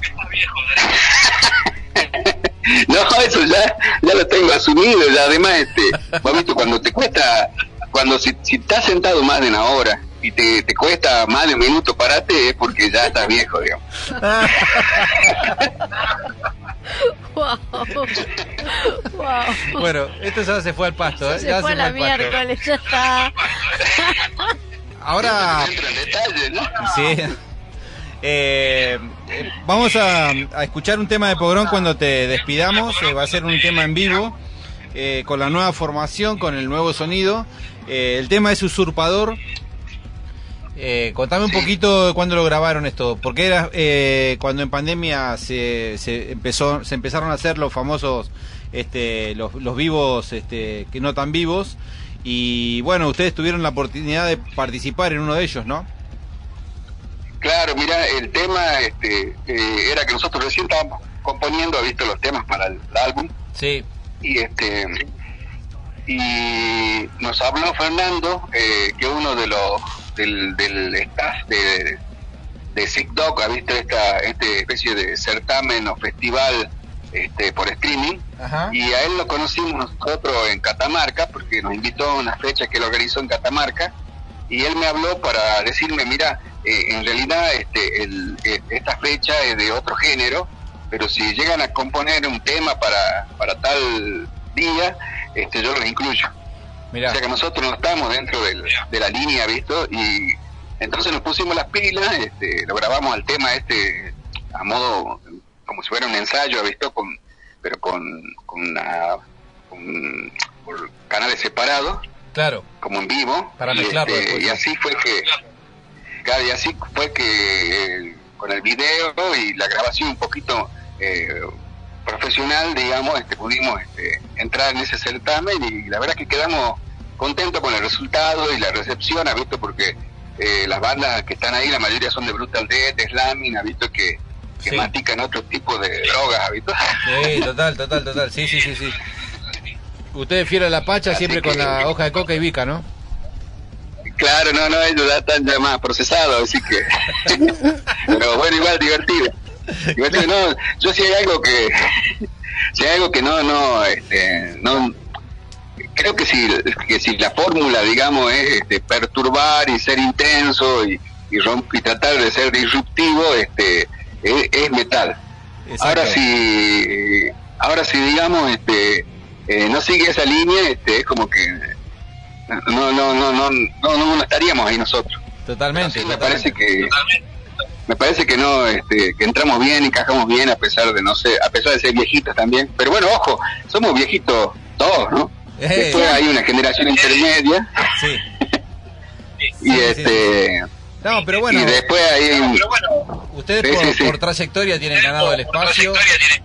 No, eso ya lo tengo asumido, ya además, vos viste, cuando te cuesta, si estás sentado más de una hora y te cuesta más de un minuto parate, es porque ya estás viejo, digamos. Wow. Bueno, esto ya se fue al pasto, ¿eh? Se fue la miércoles, ya está. Ahora, Entra en detalle, ¿no? sí. Vamos a escuchar un tema de Pogrón cuando te despidamos. Va a ser un tema en vivo, con la nueva formación, con el nuevo sonido. El tema es Usurpador. Contame un poquito de cuándo lo grabaron esto, porque era cuando en pandemia se empezaron a hacer los famosos los vivos que no tan vivos, y bueno, ustedes tuvieron la oportunidad de participar en uno de ellos, ¿no? Claro, mira, el tema era que nosotros recién estábamos componiendo, visto, los temas para el álbum. Sí. Y nos habló Fernando, que uno de los del staff de Sick Dog ha visto esta especie de certamen o festival por streaming. Ajá. Y a él lo conocimos nosotros en Catamarca, porque nos invitó a una fecha que él organizó en Catamarca, y él me habló para decirme, mira, en realidad esta fecha es de otro género, pero si llegan a componer un tema para tal día, yo los incluyo. Mirá. O sea que nosotros no estamos dentro de la línea, ¿visto? Y entonces nos pusimos las pilas, lo grabamos al tema a modo, como si fuera un ensayo, ¿visto? Pero con canales separados. Claro. Como en vivo. Para mezclarlo después. Y así fue que con el video y la grabación un poquito profesional, digamos, pudimos entrar en ese certamen, y la verdad es que quedamos contentos con el resultado y la recepción, ¿ha visto? Porque las bandas que están ahí, la mayoría son de Brutal Death, de Slamming, ¿ha visto? Que sí, matican otro tipo de drogas, ¿ha visto? Sí, total. Sí. Ustedes fiel a la pacha, así siempre con la hoja de coca y bica, ¿no? Claro, no, ellos ya están ya más procesados, así que... Pero bueno, igual divertido. No, yo si hay algo que no creo que si la fórmula, digamos, es perturbar y ser intenso y tratar de ser disruptivo, es metal. Exacto. Ahora si digamos no sigue esa línea, es como que no estaríamos ahí nosotros. Totalmente. Entonces, me parece que no, que entramos bien, encajamos bien, a pesar de ser viejitos también. Pero bueno, ojo, somos viejitos todos, ¿no? Después hay una generación intermedia. Sí. Y sí. No, pero bueno. Y después hay ustedes por trayectoria tienen ganado el espacio.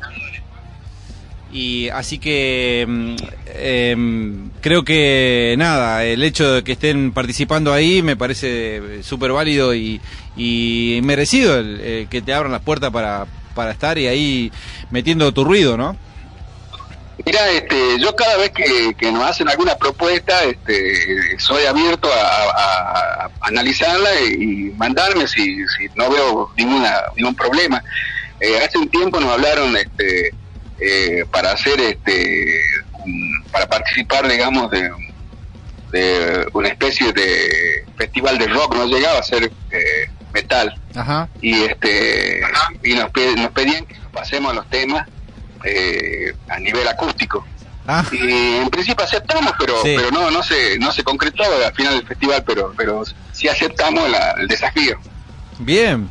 Y así que creo que nada, el hecho de que estén participando ahí me parece súper válido y merecido el que te abran las puertas para estar y ahí metiendo tu ruido, ¿no? Mira, yo cada vez que nos hacen alguna propuesta, soy abierto a analizarla y mandarme si no veo ningún problema. Hace un tiempo nos hablaron para hacer para participar, nos de una especie de festival de rock, no llegaba a ser metal. Ajá. Y y nos pedían que pasemos los temas a nivel acústico. Ah. Y en principio aceptamos, pero sí, pero no se concretó al final del festival, pero sí aceptamos el desafío. Bien.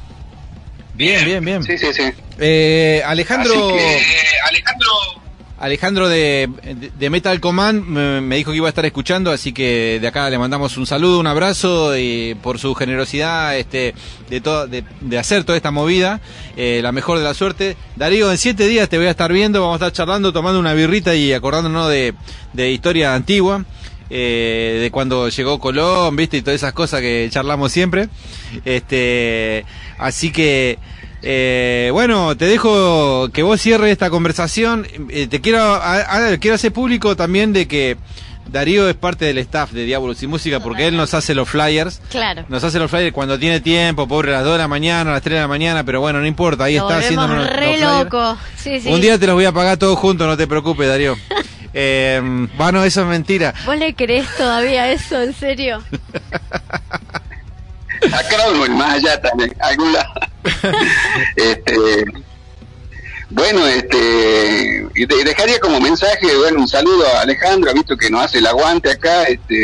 Sí. Alejandro de Metal Command me dijo que iba a estar escuchando, así que de acá le mandamos un saludo, un abrazo, y por su generosidad de hacer toda esta movida, la mejor de la suerte. Darío, en 7 días te voy a estar viendo, vamos a estar charlando, tomando una birrita y acordándonos de historia antigua. de cuando llegó Colón, ¿viste? Y todas esas cosas que charlamos siempre. Así que, bueno, te dejo que vos cierres esta conversación. Te quiero hacer público también de que Darío es parte del staff de Diabolos y Música, porque él nos hace los flyers. Claro. Nos hace los flyers cuando tiene tiempo, pobre, a las 2 de la mañana, a las 3 de la mañana, pero bueno, no importa, ahí está haciendo los re flyers. loco. Sí, sí. Un día te los voy a pagar todos juntos, no te preocupes, Darío. Bueno, eso es mentira. ¿Vos le creés todavía eso, en serio? Acá o en más allá también, algún lado. Bueno, y dejaría como mensaje, bueno, un saludo a Alejandro, ha visto que nos hace el aguante acá,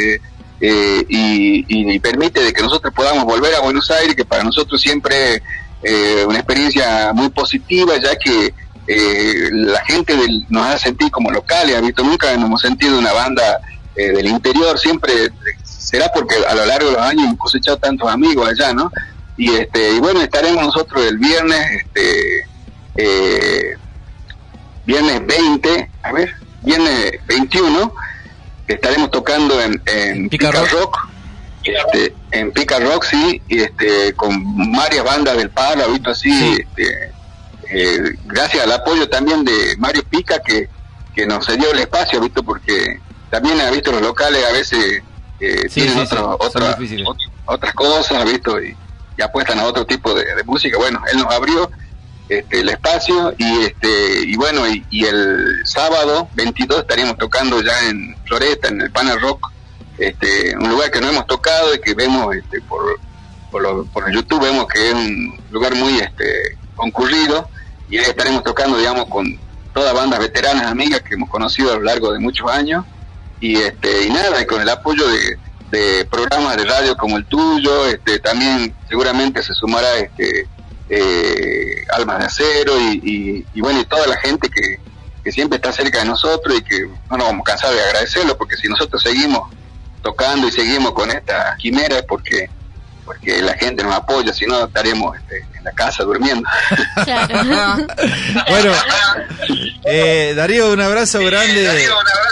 y permite de que nosotros podamos volver a Buenos Aires, que para nosotros siempre una experiencia muy positiva, ya que la gente nos hace sentir como locales, ha visto, nunca nos hemos sentido una banda del interior, siempre será porque a lo largo de los años hemos cosechado tantos amigos allá, ¿no? Y bueno, estaremos nosotros el viernes, viernes 20, viernes 21, estaremos tocando en Pica Rock, en Pica Rock, sí, y con varias bandas del palo, visto así, sí. Gracias al apoyo también de Mario Pica, que nos cedió el espacio, visto, porque también ha visto los locales a veces tienen otras cosas, visto, y apuestan a otro tipo de música. Bueno, él nos abrió el espacio, y bueno, y el sábado 22 estaríamos tocando ya en Floresta, en el Panel Rock, un lugar que no hemos tocado y que vemos por YouTube, vemos que es un lugar muy concurrido, y ahí estaremos tocando, digamos, con todas bandas veteranas, amigas que hemos conocido a lo largo de muchos años, y nada, y con el apoyo de programas de radio como el tuyo, también seguramente se sumará Almas de Acero, y bueno, y toda la gente que siempre está cerca de nosotros, y que no nos vamos a cansar de agradecerlo, porque si nosotros seguimos tocando y seguimos con esta quimera es porque la gente nos apoya, si no estaríamos en la casa durmiendo. Claro. Bueno, Darío, un abrazo grande.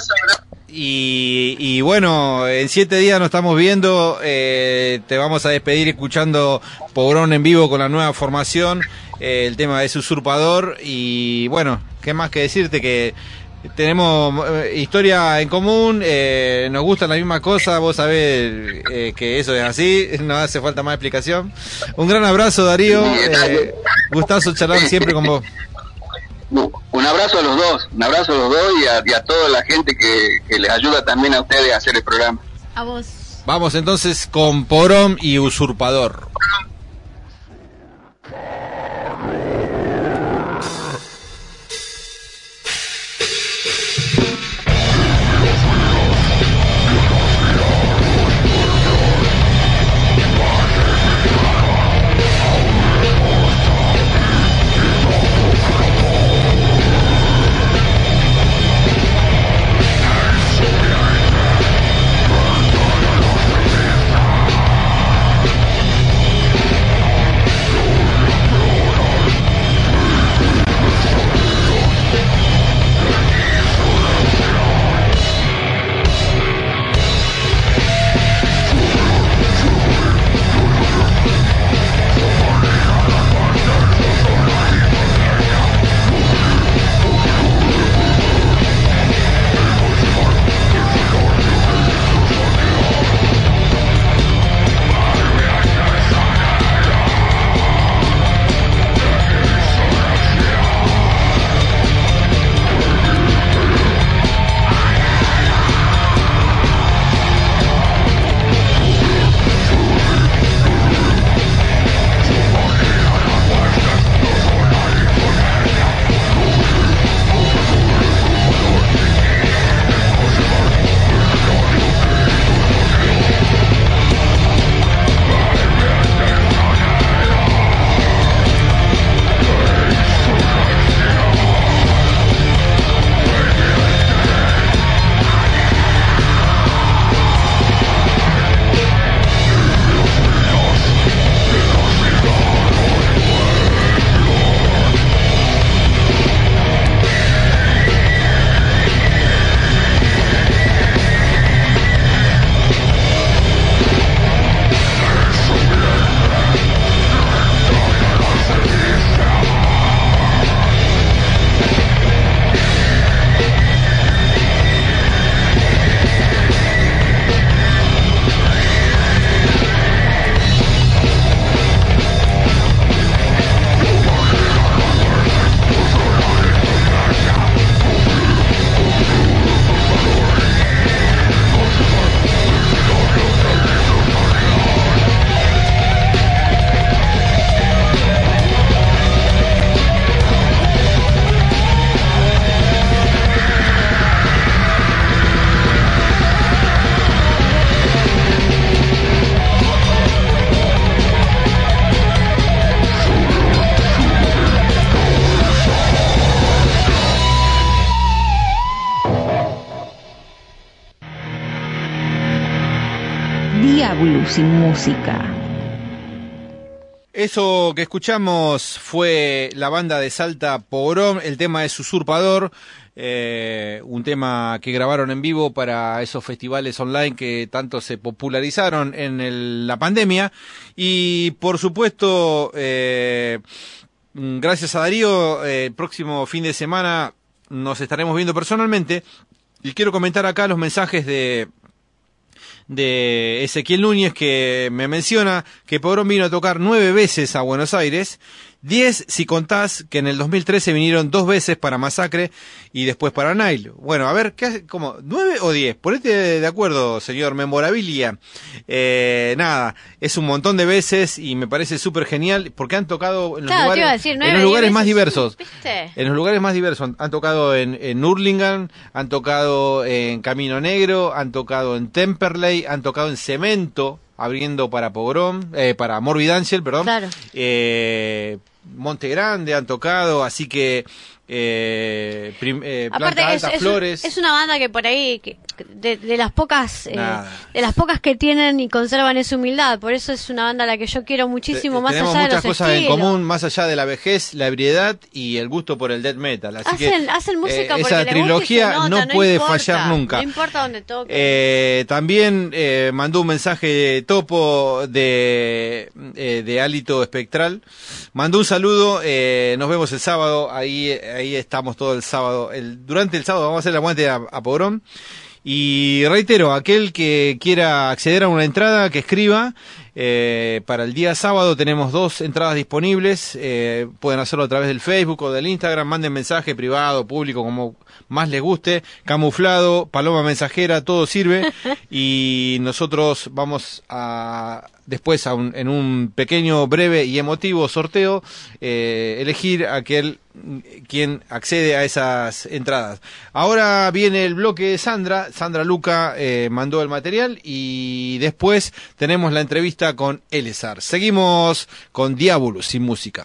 Y bueno, en 7 días nos estamos viendo, te vamos a despedir escuchando Pobrón en vivo con la nueva formación, el tema es Usurpador, y bueno, qué más que decirte, que tenemos historia en común, nos gustan las mismas cosas, vos sabés que eso es así, no hace falta más explicación. Un gran abrazo, Darío, gustazo charlar siempre con vos. Un abrazo a los dos, y a toda la gente que les ayuda también a ustedes a hacer el programa. A vos. Vamos entonces con Pobrón y Usurpador. Diabolus y música. Eso que escuchamos fue la banda de Salta Pogrom, el tema es Usurpador, un tema que grabaron en vivo para esos festivales online que tanto se popularizaron en la pandemia. Y por supuesto, gracias a Darío, el próximo fin de semana nos estaremos viendo personalmente. Y quiero comentar acá los mensajes de Ezequiel Núñez, que me menciona que Pogrom vino a tocar 9 veces a Buenos Aires, 10 si contás que en el 2013 vinieron 2 veces para Masacre y después para Nile. Bueno, a ver, ¿qué hace? ¿Cómo? ¿9 o 10? Ponete de acuerdo, señor Memorabilia. Nada, es un montón de veces y me parece súper genial porque han tocado en los lugares más diversos. ¿Viste? En los lugares más diversos. Han tocado en Hurlingham, han tocado en Camino Negro, han tocado en Temperley, han tocado en Cemento, abriendo para Pogrom, para Morbid Angel, perdón. Claro. Monte Grande han tocado, así que aparte Planta Alta, Flores. Es una banda que por ahí de las pocas que tienen y conservan esa humildad, por eso es una banda a la que yo quiero muchísimo, más allá de los tenemos muchas cosas estilos. en común, más allá de la vejez, la ebriedad y el gusto por el death metal, así hacen música porque esa les trilogía gusta y se nota, no puede importa, fallar nunca. No importa dónde toque. También mandó un mensaje Topo de Hálito Espectral, mandó un saludo, nos vemos el sábado, ahí estamos todo el sábado, durante el sábado vamos a hacer el aguante a Pogrom. Y reitero, aquel que quiera acceder a una entrada, que escriba. Para el día sábado tenemos 2 entradas disponibles. Pueden hacerlo a través del Facebook o del Instagram. Manden mensaje privado, público, como más les guste. Camuflado, paloma mensajera, todo sirve. Y nosotros vamos a después en un pequeño, breve y emotivo sorteo elegir aquel quien accede a esas entradas. Ahora viene el bloque de Sandra Luca mandó el material y después tenemos la entrevista con Elezar. Seguimos con Diabolus y música.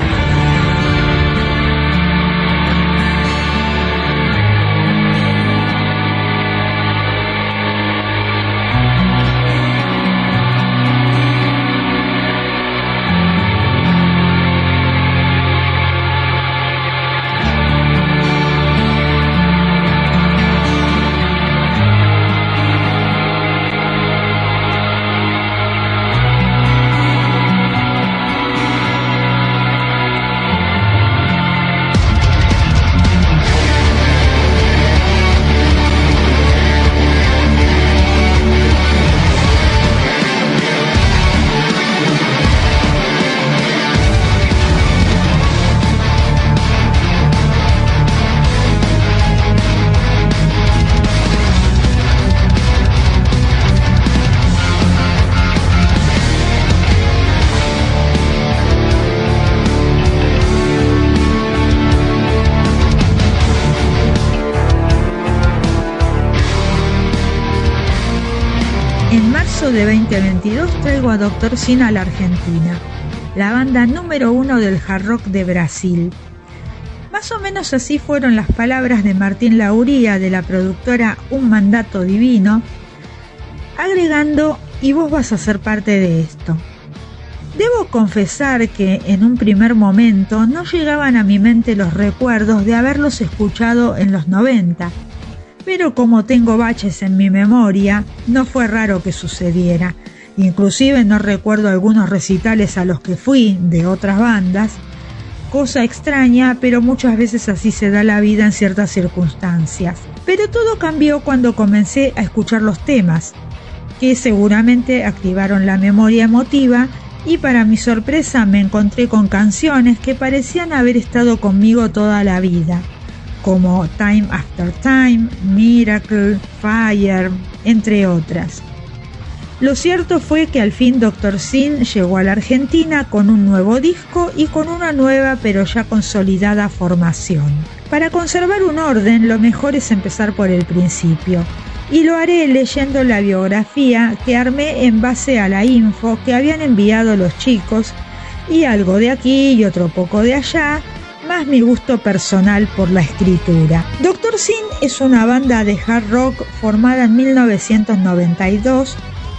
De 2022 traigo a Dr. Sin a la Argentina, la banda número 1 del hard rock de Brasil. Más o menos así fueron las palabras de Martín Lauría, de la productora Un Mandato Divino, agregando: y vos vas a ser parte de esto. Debo confesar que en un primer momento no llegaban a mi mente los recuerdos de haberlos escuchado en los 90, pero como tengo baches en mi memoria, no fue raro que sucediera. Inclusive no recuerdo algunos recitales a los que fui de otras bandas, cosa extraña, pero muchas veces así se da la vida en ciertas circunstancias. Pero todo cambió cuando comencé a escuchar los temas, que seguramente activaron la memoria emotiva, y para mi sorpresa me encontré con canciones que parecían haber estado conmigo toda la vida, como Time After Time, Miracle, Fire, entre otras. Lo cierto fue que al fin Dr. Sin llegó a la Argentina con un nuevo disco y con una nueva pero ya consolidada formación. Para conservar un orden, lo mejor es empezar por el principio, y lo haré leyendo la biografía que armé en base a la info que habían enviado los chicos, y algo de aquí y otro poco de allá, más mi gusto personal por la escritura. Dr. Sin es una banda de hard rock formada en 1992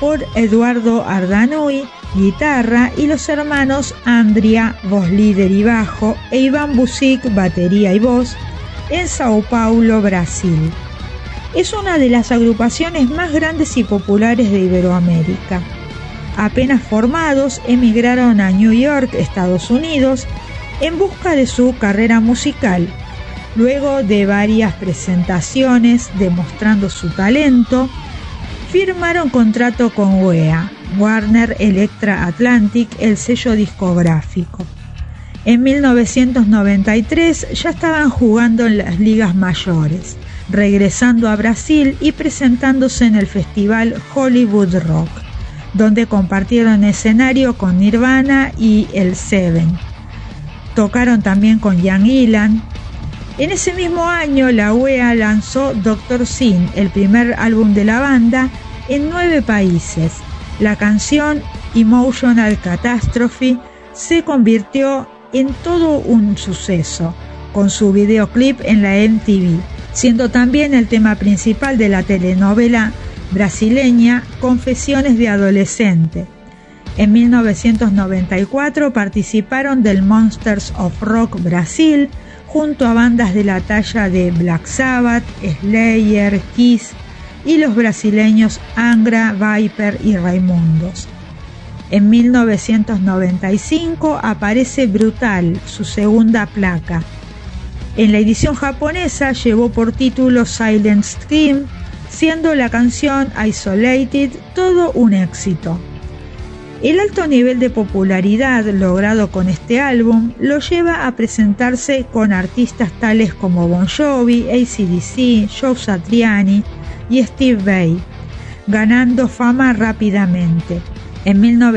por Eduardo Ardanui, guitarra, y los hermanos Andrea, voz líder y bajo, e Iván Busic, batería y voz, en Sao Paulo, Brasil. Es una de las agrupaciones más grandes y populares de Iberoamérica. Apenas formados, emigraron a New York, Estados Unidos, en busca de su carrera musical. Luego de varias presentaciones demostrando su talento, firmaron contrato con WEA, Warner Elektra Atlantic, el sello discográfico. En 1993 ya estaban jugando en las ligas mayores, regresando a Brasil y presentándose en el festival Hollywood Rock, donde compartieron escenario con Nirvana y el Seven. Tocaron también con Ian Gillan. En ese mismo año la WEA lanzó Dr. Sin, el primer álbum de la banda, en 9 países. La canción Emotional Catastrophe se convirtió en todo un suceso, con su videoclip en la MTV, siendo también el tema principal de la telenovela brasileña Confesiones de Adolescente. En 1994 participaron del Monsters of Rock Brasil, junto a bandas de la talla de Black Sabbath, Slayer, Kiss y los brasileños Angra, Viper y Raimundos. En 1995 aparece Brutal, su segunda placa. En la edición japonesa llevó por título Silent Scream, siendo la canción Isolated todo un éxito. El alto nivel de popularidad logrado con este álbum lo lleva a presentarse con artistas tales como Bon Jovi, AC/DC, Joe Satriani y Steve Vai, ganando fama rápidamente. En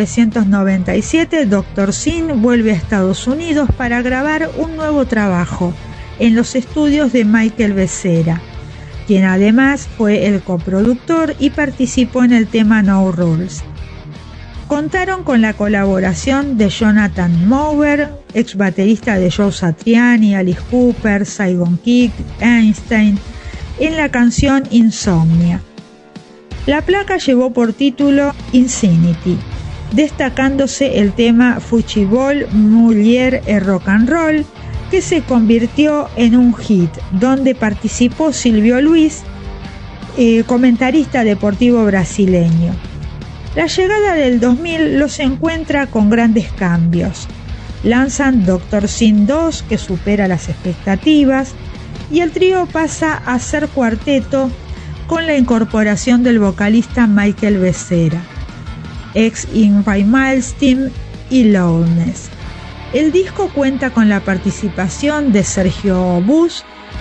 1997, Dr. Sin vuelve a Estados Unidos para grabar un nuevo trabajo en los estudios de Michael Becerra, quien además fue el coproductor y participó en el tema No Rules. Contaron con la colaboración de Jonathan Mower, ex baterista de Joe Satriani, Alice Cooper, Saigon Kid, Einstein, en la canción Insomnia. La placa llevó por título Insanity, destacándose el tema Futebol, Mulher e Rock and Roll, que se convirtió en un hit, donde participó Silvio Luis, comentarista deportivo brasileño. La llegada del 2000 los encuentra con grandes cambios. Lanzan Dr. Sin 2, que supera las expectativas, y el trío pasa a ser cuarteto con la incorporación del vocalista Michael Becerra, ex Invite Miles Team y Loudness. El disco cuenta con la participación de Sergio Bush,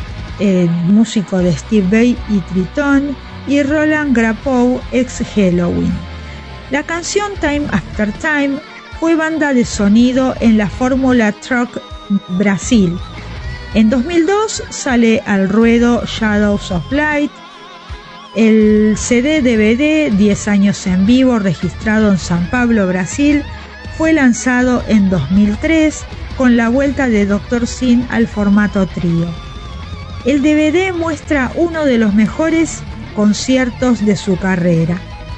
músico de Steve Vai y Triton, y Roland Grapow, ex Helloween. La canción Time After Time fue banda de sonido en la Fórmula Truck Brasil. En 2002 sale al ruedo Shadows of Light. El CD-DVD 10 años en vivo, registrado en San Pablo, Brasil, fue lanzado en 2003 con la vuelta de Dr. Sin al formato trío. El DVD muestra uno de los mejores conciertos de su carrera.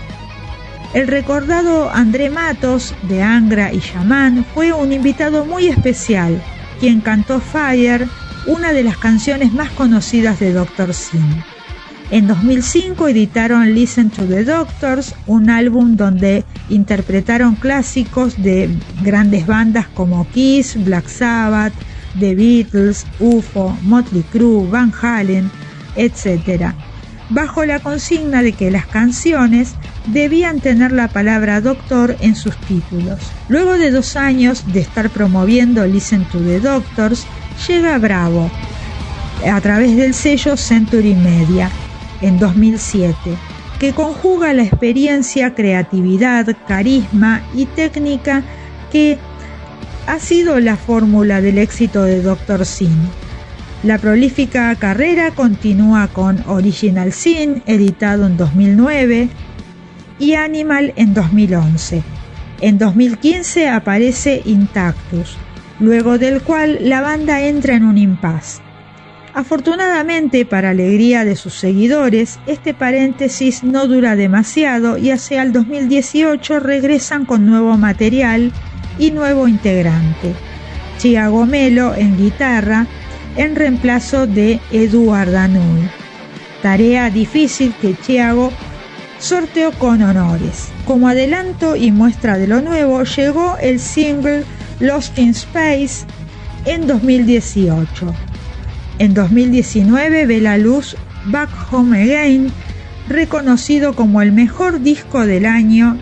El recordado André Matos, de Angra y Xamã, fue un invitado muy especial, quien cantó Fire, una de las canciones más conocidas de Dr. Sin. En 2005 editaron Listen to the Doctors, un álbum donde interpretaron clásicos de grandes bandas como Kiss, Black Sabbath, The Beatles, UFO, Motley Crue, Van Halen, etc., bajo la consigna de que las canciones debían tener la palabra doctor en sus títulos. Luego de 2 años de estar promoviendo Listen to the Doctors, llega Bravo a través del sello Century Media en 2007, que conjuga la experiencia, creatividad, carisma y técnica que ha sido la fórmula del éxito de Dr. Sin. La prolífica carrera continúa con Original Sin, editado en 2009, y Animal en 2011. En 2015 aparece Intactus, luego del cual la banda entra en un impasse. Afortunadamente, para alegría de sus seguidores, este paréntesis no dura demasiado y hacia el 2018 regresan con nuevo material y nuevo integrante, Thiago Mello en guitarra, en reemplazo de Edu Ardanui. Tarea difícil que Thiago sorteó con honores. Como adelanto y muestra de lo nuevo, llegó el single Lost in Space en 2018. En 2019 ve la luz Back Home Again, reconocido como el mejor disco del año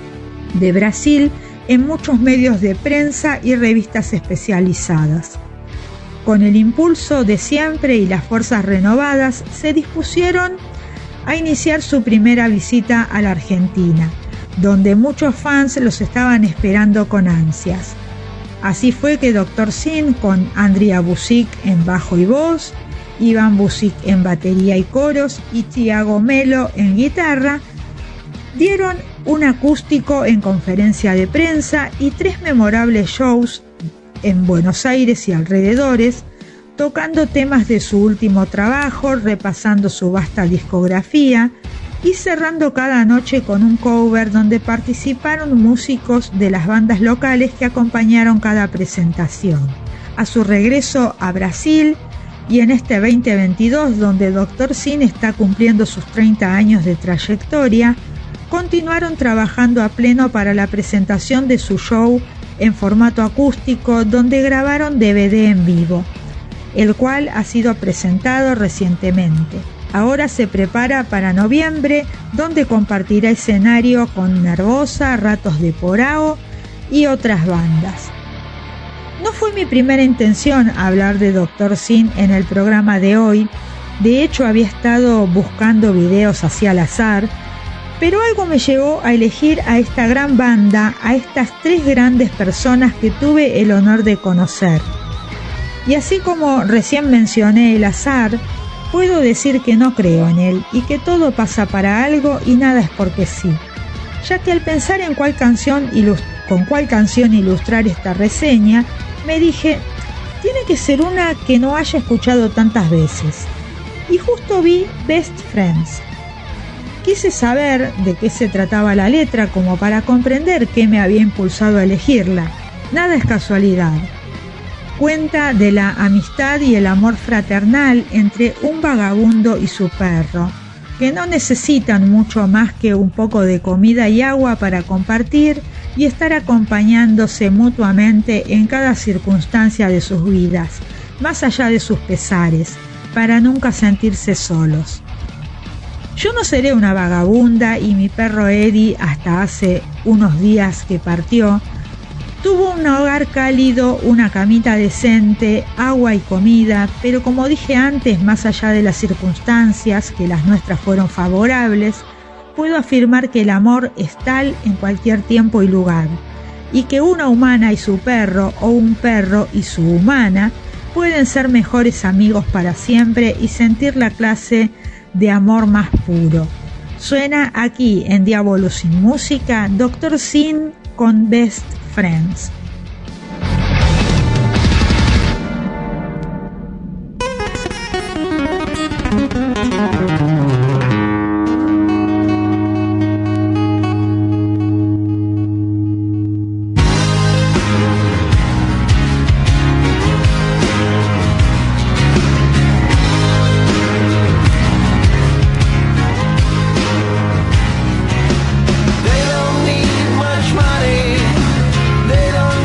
de Brasil en muchos medios de prensa y revistas especializadas. Con el impulso de siempre y las fuerzas renovadas, se dispusieron a iniciar su primera visita a la Argentina, donde muchos fans los estaban esperando con ansias. Así fue que Dr. Sin, con Andrea Busic en bajo y voz, Iván Busic en batería y coros y Thiago Mello en guitarra, dieron un acústico en conferencia de prensa y 3 memorables shows en Buenos Aires y alrededores, tocando temas de su último trabajo, repasando su vasta discografía y cerrando cada noche con un cover donde participaron músicos de las bandas locales que acompañaron cada presentación. A su regreso a Brasil y en este 2022, donde Dr. Sin está cumpliendo sus 30 años de trayectoria, continuaron trabajando a pleno para la presentación de su show en formato acústico, donde grabaron DVD en vivo, el cual ha sido presentado recientemente. Ahora se prepara para noviembre, donde compartirá escenario con Nervosa, Ratos de Porao y otras bandas. No fue mi primera intención hablar de Dr. Sin en el programa de hoy. De hecho, había estado buscando videos así al azar, pero algo me llevó a elegir a esta gran banda, a estas 3 grandes personas que tuve el honor de conocer. Y así como recién mencioné el azar, puedo decir que no creo en él y que todo pasa para algo y nada es porque sí, ya que al pensar en con cuál canción ilustrar esta reseña, me dije, tiene que ser una que no haya escuchado tantas veces. Y justo vi Best Friends. Quise saber de qué se trataba la letra como para comprender qué me había impulsado a elegirla. Nada es casualidad. Cuenta de la amistad y el amor fraternal entre un vagabundo y su perro, que no necesitan mucho más que un poco de comida y agua para compartir y estar acompañándose mutuamente en cada circunstancia de sus vidas, más allá de sus pesares, para nunca sentirse solos. Yo no seré una vagabunda y mi perro Eddie, hasta hace unos días que partió, tuvo un hogar cálido, una camita decente, agua y comida, pero como dije antes, más allá de las circunstancias, que las nuestras fueron favorables, puedo afirmar que el amor es tal en cualquier tiempo y lugar, y que una humana y su perro, o un perro y su humana, pueden ser mejores amigos para siempre y sentir la clase de amor más puro. Suena aquí en Diablo sin Música, Dr. Sin con Best Friends. They don't need much money, they don't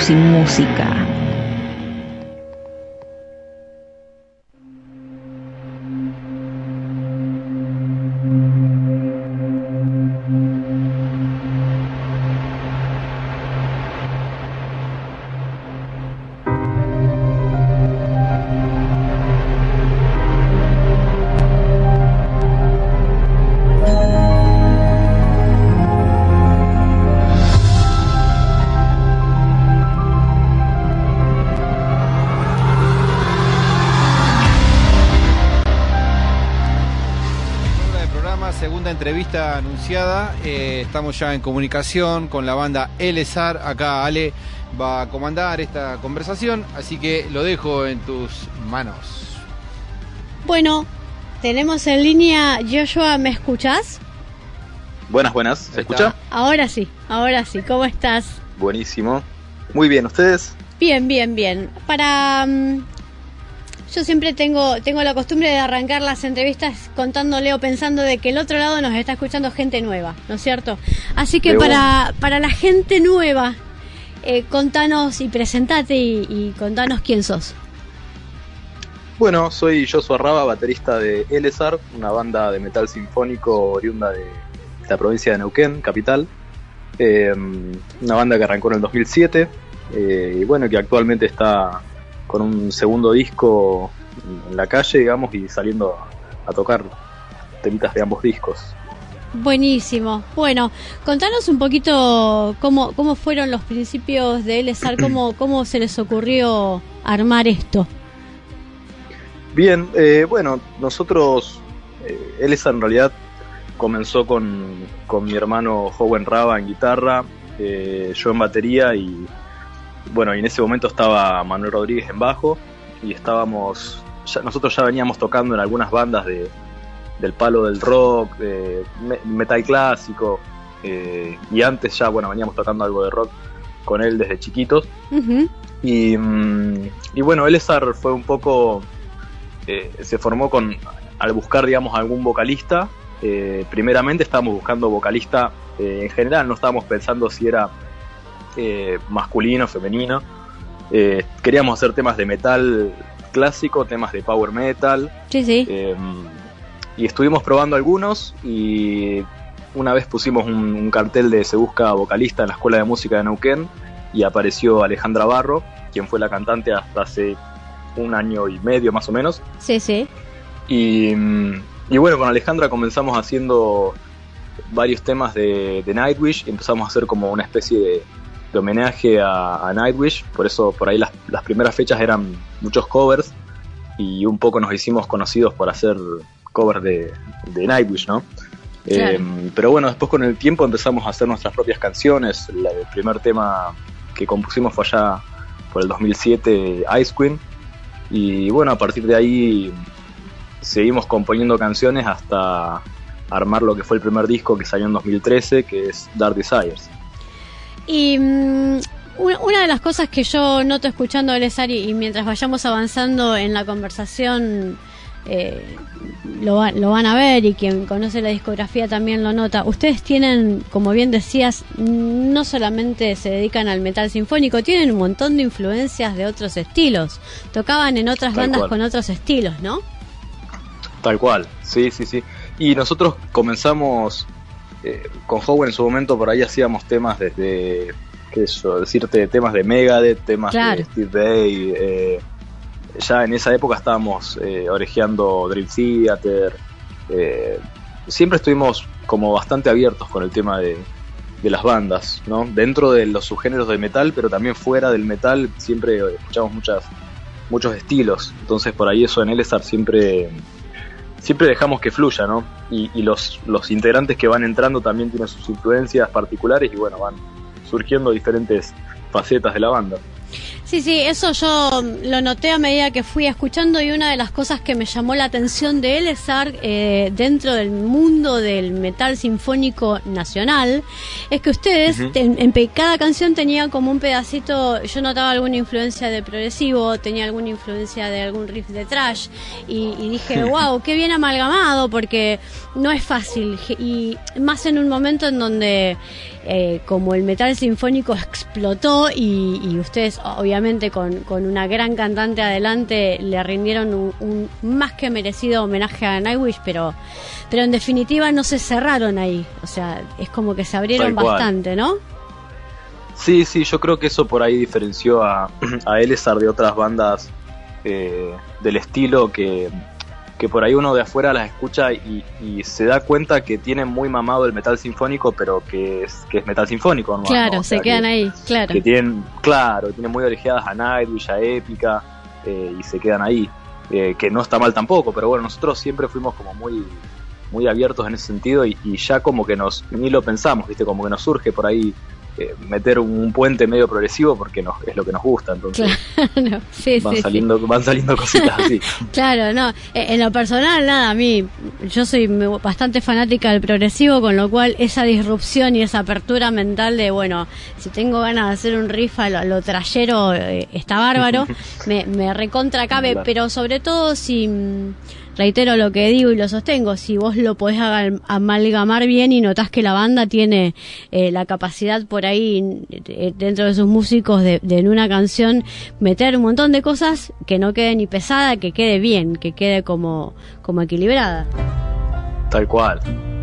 sin música. Entrevista anunciada, estamos ya en comunicación con la banda Elezar. Acá Ale va a comandar esta conversación, así que lo dejo en tus manos. Bueno, tenemos en línea Joshua, ¿me escuchás? Buenas, ¿se escucha? Ahora sí, ¿cómo estás? Buenísimo, muy bien, ¿ustedes? Bien. Yo siempre tengo la costumbre de arrancar las entrevistas contándole o pensando de que el otro lado nos está escuchando gente nueva, ¿no es cierto? Así que para la gente nueva, contanos y presentate y contanos quién sos. Bueno, soy Joshua Raba, baterista de Elezar, una banda de metal sinfónico oriunda de la provincia de Neuquén, capital. Una banda que arrancó en el 2007 y bueno, que actualmente está con un segundo disco en la calle, digamos, y saliendo a tocar temitas de ambos discos. Buenísimo. Bueno, contanos un poquito cómo fueron los principios de Elezar, cómo se les ocurrió armar esto. Bien, bueno, nosotros, Elezar en realidad comenzó con mi hermano Howen Raba en guitarra, yo en batería y bueno, y en ese momento estaba Manuel Rodríguez en bajo y nosotros ya veníamos tocando en algunas bandas del palo del rock, metal clásico, y antes ya, bueno, veníamos tocando algo de rock con él desde chiquitos. Uh-huh. Y bueno, Elezar fue un poco, se formó al buscar, digamos, algún vocalista. Primeramente estábamos buscando vocalista, en general no estábamos pensando si era masculino, femenino. Queríamos hacer temas de metal clásico, temas de power metal. Sí. Y estuvimos probando algunos y una vez pusimos un cartel de se busca vocalista en la Escuela de Música de Neuquén y apareció Alejandra Barro, quien fue la cantante hasta hace 1 año y medio más o menos. Sí. Y bueno, con Alejandra comenzamos haciendo varios temas de Nightwish y empezamos a hacer como una especie de homenaje a Nightwish, por eso por ahí las primeras fechas eran muchos covers y un poco nos hicimos conocidos por hacer covers de Nightwish, ¿no? Claro. Pero bueno, después con el tiempo empezamos a hacer nuestras propias canciones. El primer tema que compusimos fue allá por el 2007, Ice Queen, y bueno, a partir de ahí seguimos componiendo canciones hasta armar lo que fue el primer disco que salió en 2013, que es Dark Desires. Y una de las cosas que yo noto escuchando a Elezar y mientras vayamos avanzando en la conversación lo van a ver, y quien conoce la discografía también lo nota. Ustedes tienen, como bien decías, no solamente se dedican al metal sinfónico, tienen un montón de influencias de otros estilos. Tocaban en otras bandas con otros estilos, ¿no? Tal cual, sí. Y nosotros comenzamos con Howen en su momento, por ahí hacíamos temas desde, temas de Megadeth, temas de Steve Vai. Ya en esa época estábamos orejeando Dream Theater. Siempre estuvimos como bastante abiertos con el tema de las bandas, ¿no? Dentro de los subgéneros del metal, pero también fuera del metal siempre escuchamos muchos estilos. Entonces por ahí eso en Elezar siempre dejamos que fluya, ¿no? Y los integrantes que van entrando también tienen sus influencias particulares y bueno, van surgiendo diferentes facetas de la banda. Sí, eso yo lo noté a medida que fui escuchando, y una de las cosas que me llamó la atención de Elezar dentro del mundo del metal sinfónico nacional es que ustedes en cada canción tenían como un pedacito. Yo notaba alguna influencia de progresivo, tenía alguna influencia de algún riff de thrash, y dije, wow, qué bien amalgamado, porque no es fácil, y más en un momento en donde como el metal sinfónico explotó y ustedes obviamente con una gran cantante adelante le rindieron un más que merecido homenaje a Nightwish, pero en definitiva no se cerraron ahí, o sea, es como que se abrieron bastante, ¿no? Sí, yo creo que eso por ahí diferenció a Elezar de otras bandas del estilo que por ahí uno de afuera las escucha y se da cuenta que tienen muy mamado el metal sinfónico, pero que es metal sinfónico, ¿no? Claro, o sea, se quedan ahí, claro. Que tienen muy orejeadas a Nightwish, a Épica, y se quedan ahí, que no está mal tampoco, pero bueno, nosotros siempre fuimos como muy abiertos en ese sentido, y ya como que ni lo pensamos, ¿viste? Como que nos surge por ahí meter un puente medio progresivo porque es lo que nos gusta, entonces claro, van saliendo cositas así. Claro, no, en lo personal, nada, a mí, yo soy bastante fanática del progresivo, con lo cual esa disrupción y esa apertura mental de, bueno, si tengo ganas de hacer un riff a lo trayero, está bárbaro, me recontra cabe, pero sobre todo si... Reitero lo que digo y lo sostengo, si vos lo podés amalgamar bien y notás que la banda tiene la capacidad por ahí dentro de sus músicos de en una canción meter un montón de cosas que no quede ni pesada, que quede bien, que quede como equilibrada. Tal cual.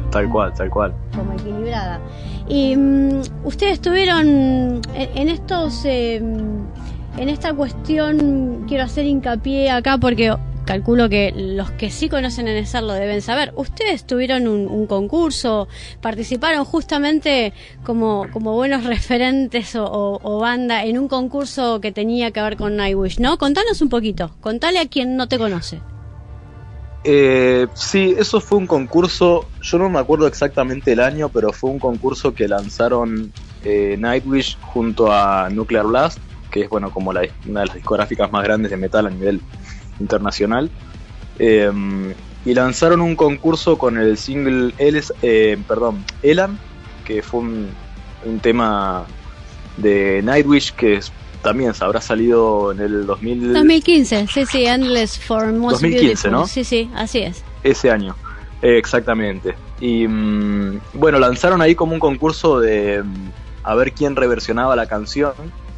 Como equilibrada. Y ustedes tuvieron en estos... en esta cuestión quiero hacer hincapié acá porque... Calculo que los que sí conocen Elezar lo deben saber. Ustedes tuvieron un concurso, participaron justamente como buenos referentes o banda en un concurso que tenía que ver con Nightwish, ¿no? Contanos un poquito, contale a quien no te conoce. Sí, eso fue un concurso, yo no me acuerdo exactamente el año, pero fue un concurso que lanzaron Nightwish junto a Nuclear Blast, que es bueno como una de las discográficas más grandes de metal a nivel internacional, y lanzaron un concurso con el single Elan, que fue un tema de Nightwish que también se habrá salido en el 2015, sí, Endless for Most 2015, Beautiful, ¿no? Sí, así es. Ese año, exactamente. Y bueno, lanzaron ahí como un concurso de a ver quién reversionaba la canción.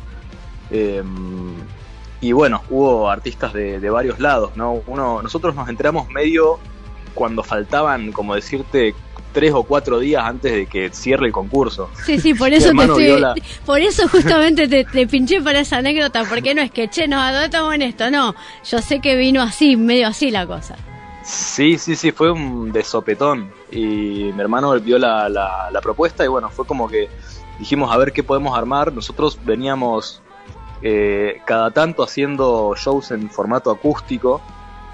Y bueno, hubo artistas de varios lados, ¿no? Nosotros nos enteramos medio cuando faltaban, como decirte, 3 o 4 días antes de que cierre el concurso. Sí, por eso por eso justamente te pinché para esa anécdota, porque no es que, no estamos en esto, no. Yo sé que vino así, medio así la cosa. Sí, fue un de sopetón. Y mi hermano vio la propuesta y bueno, fue como que dijimos a ver qué podemos armar. Nosotros veníamos... cada tanto haciendo shows en formato acústico,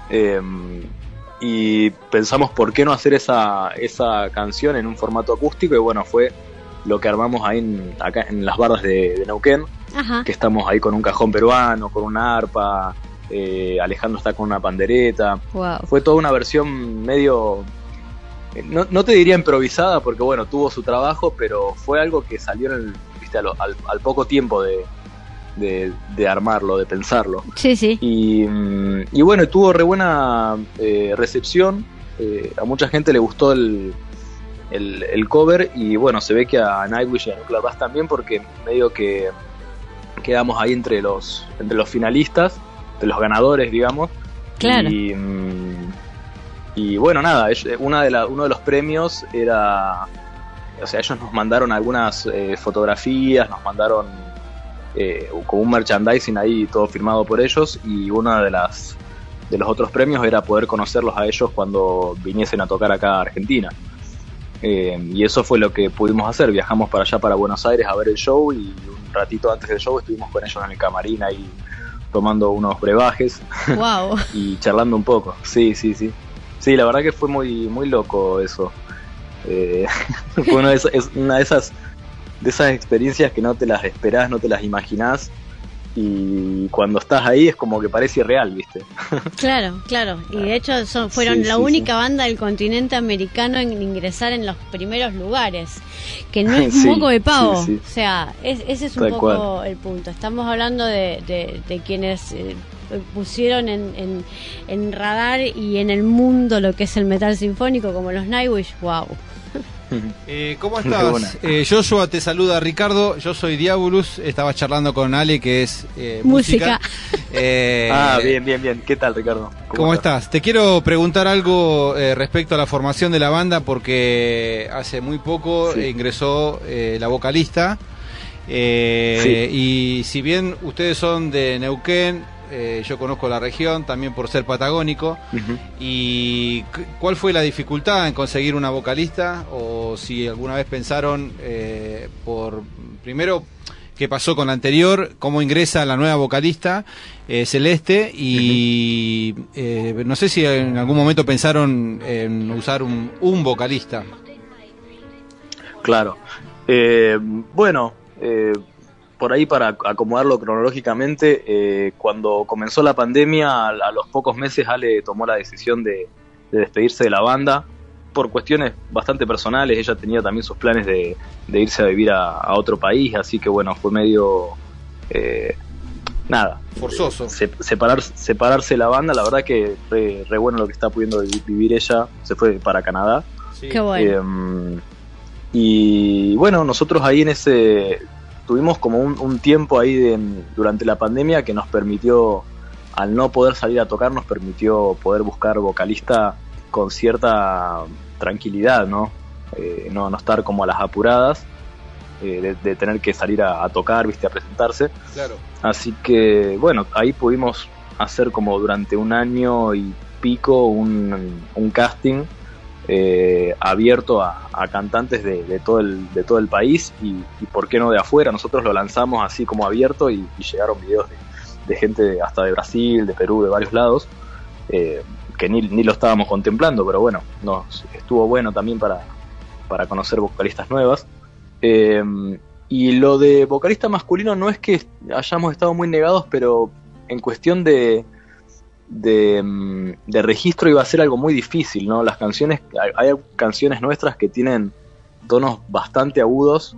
y pensamos por qué no hacer esa canción en un formato acústico, y bueno, fue lo que armamos ahí acá en las bardas de Neuquén. Ajá. Que estamos ahí con un cajón peruano, con una arpa, Alejandro está con una pandereta. Wow. Fue toda una versión medio, no te diría improvisada porque bueno, tuvo su trabajo, pero fue algo que salió al poco tiempo de armarlo, de pensarlo. Sí. Y bueno, tuvo re buena recepción. A mucha gente le gustó el cover, y bueno, se ve que a Nightwish y a Nuclear Blast también, porque medio que quedamos ahí entre los finalistas, entre los ganadores, digamos. Claro. Y bueno, nada, uno de los premios era, o sea, ellos nos mandaron algunas fotografías, nos mandaron como un merchandising ahí todo firmado por ellos, y uno de los otros premios era poder conocerlos a ellos cuando viniesen a tocar acá a Argentina, y eso fue lo que pudimos hacer. Viajamos para allá, para Buenos Aires, a ver el show, y un ratito antes del show estuvimos con ellos en el camarín ahí tomando unos brebajes. Wow. Y charlando un poco. Sí, la verdad que fue muy, muy loco eso. Fue una de esas experiencias que no te las esperás, no te las imaginás, y cuando estás ahí es como que parece irreal, ¿viste? Claro. Y de hecho fueron la única banda del continente americano en ingresar en los primeros lugares, que no es un moco de pavo. O sea, ese es un Tal poco cual. el punto. Estamos hablando de quienes pusieron en radar y en el mundo lo que es el metal sinfónico, como los Nightwish. Wow. ¿Cómo estás? Joshua, te saluda Ricardo, yo soy Diabolus, estaba charlando con Ale, que es música. Bien. ¿Qué tal, Ricardo? ¿Cómo estás? Te quiero preguntar algo respecto a la formación de la banda, porque hace muy poco ingresó la vocalista, y si bien ustedes son de Neuquén, yo conozco la región también por ser patagónico. ¿Y cuál fue la dificultad en conseguir una vocalista? O si alguna vez pensaron primero qué pasó con la anterior, cómo ingresa la nueva vocalista, Celeste, y no sé si en algún momento pensaron en usar un vocalista. Claro. Por ahí, para acomodarlo cronológicamente, cuando comenzó la pandemia, a los pocos meses Ale tomó la decisión de despedirse de la banda por cuestiones bastante personales. Ella tenía también sus planes de irse a vivir a otro país, así que bueno, fue medio forzoso separarse de la banda. La verdad que re bueno lo que está pudiendo vivir ella. Se fue para Canadá. Qué bueno. Y bueno, nosotros ahí tuvimos como un tiempo ahí durante la pandemia que nos permitió, al no poder salir a tocar, nos permitió poder buscar vocalista con cierta tranquilidad, ¿no? No estar como a las apuradas, de tener que salir a tocar, ¿viste? A presentarse. Claro. Así que, bueno, ahí pudimos hacer como durante un año y pico un casting abierto a cantantes de todo el país y por qué no de afuera. Nosotros lo lanzamos así como abierto y llegaron videos de gente hasta de Brasil, de Perú, de varios lados, que ni lo estábamos contemplando, pero bueno, estuvo bueno también para conocer vocalistas nuevas. Y lo de vocalista masculino no es que hayamos estado muy negados, pero en cuestión de registro iba a ser algo muy difícil, ¿no? Las canciones, hay canciones nuestras que tienen tonos bastante agudos,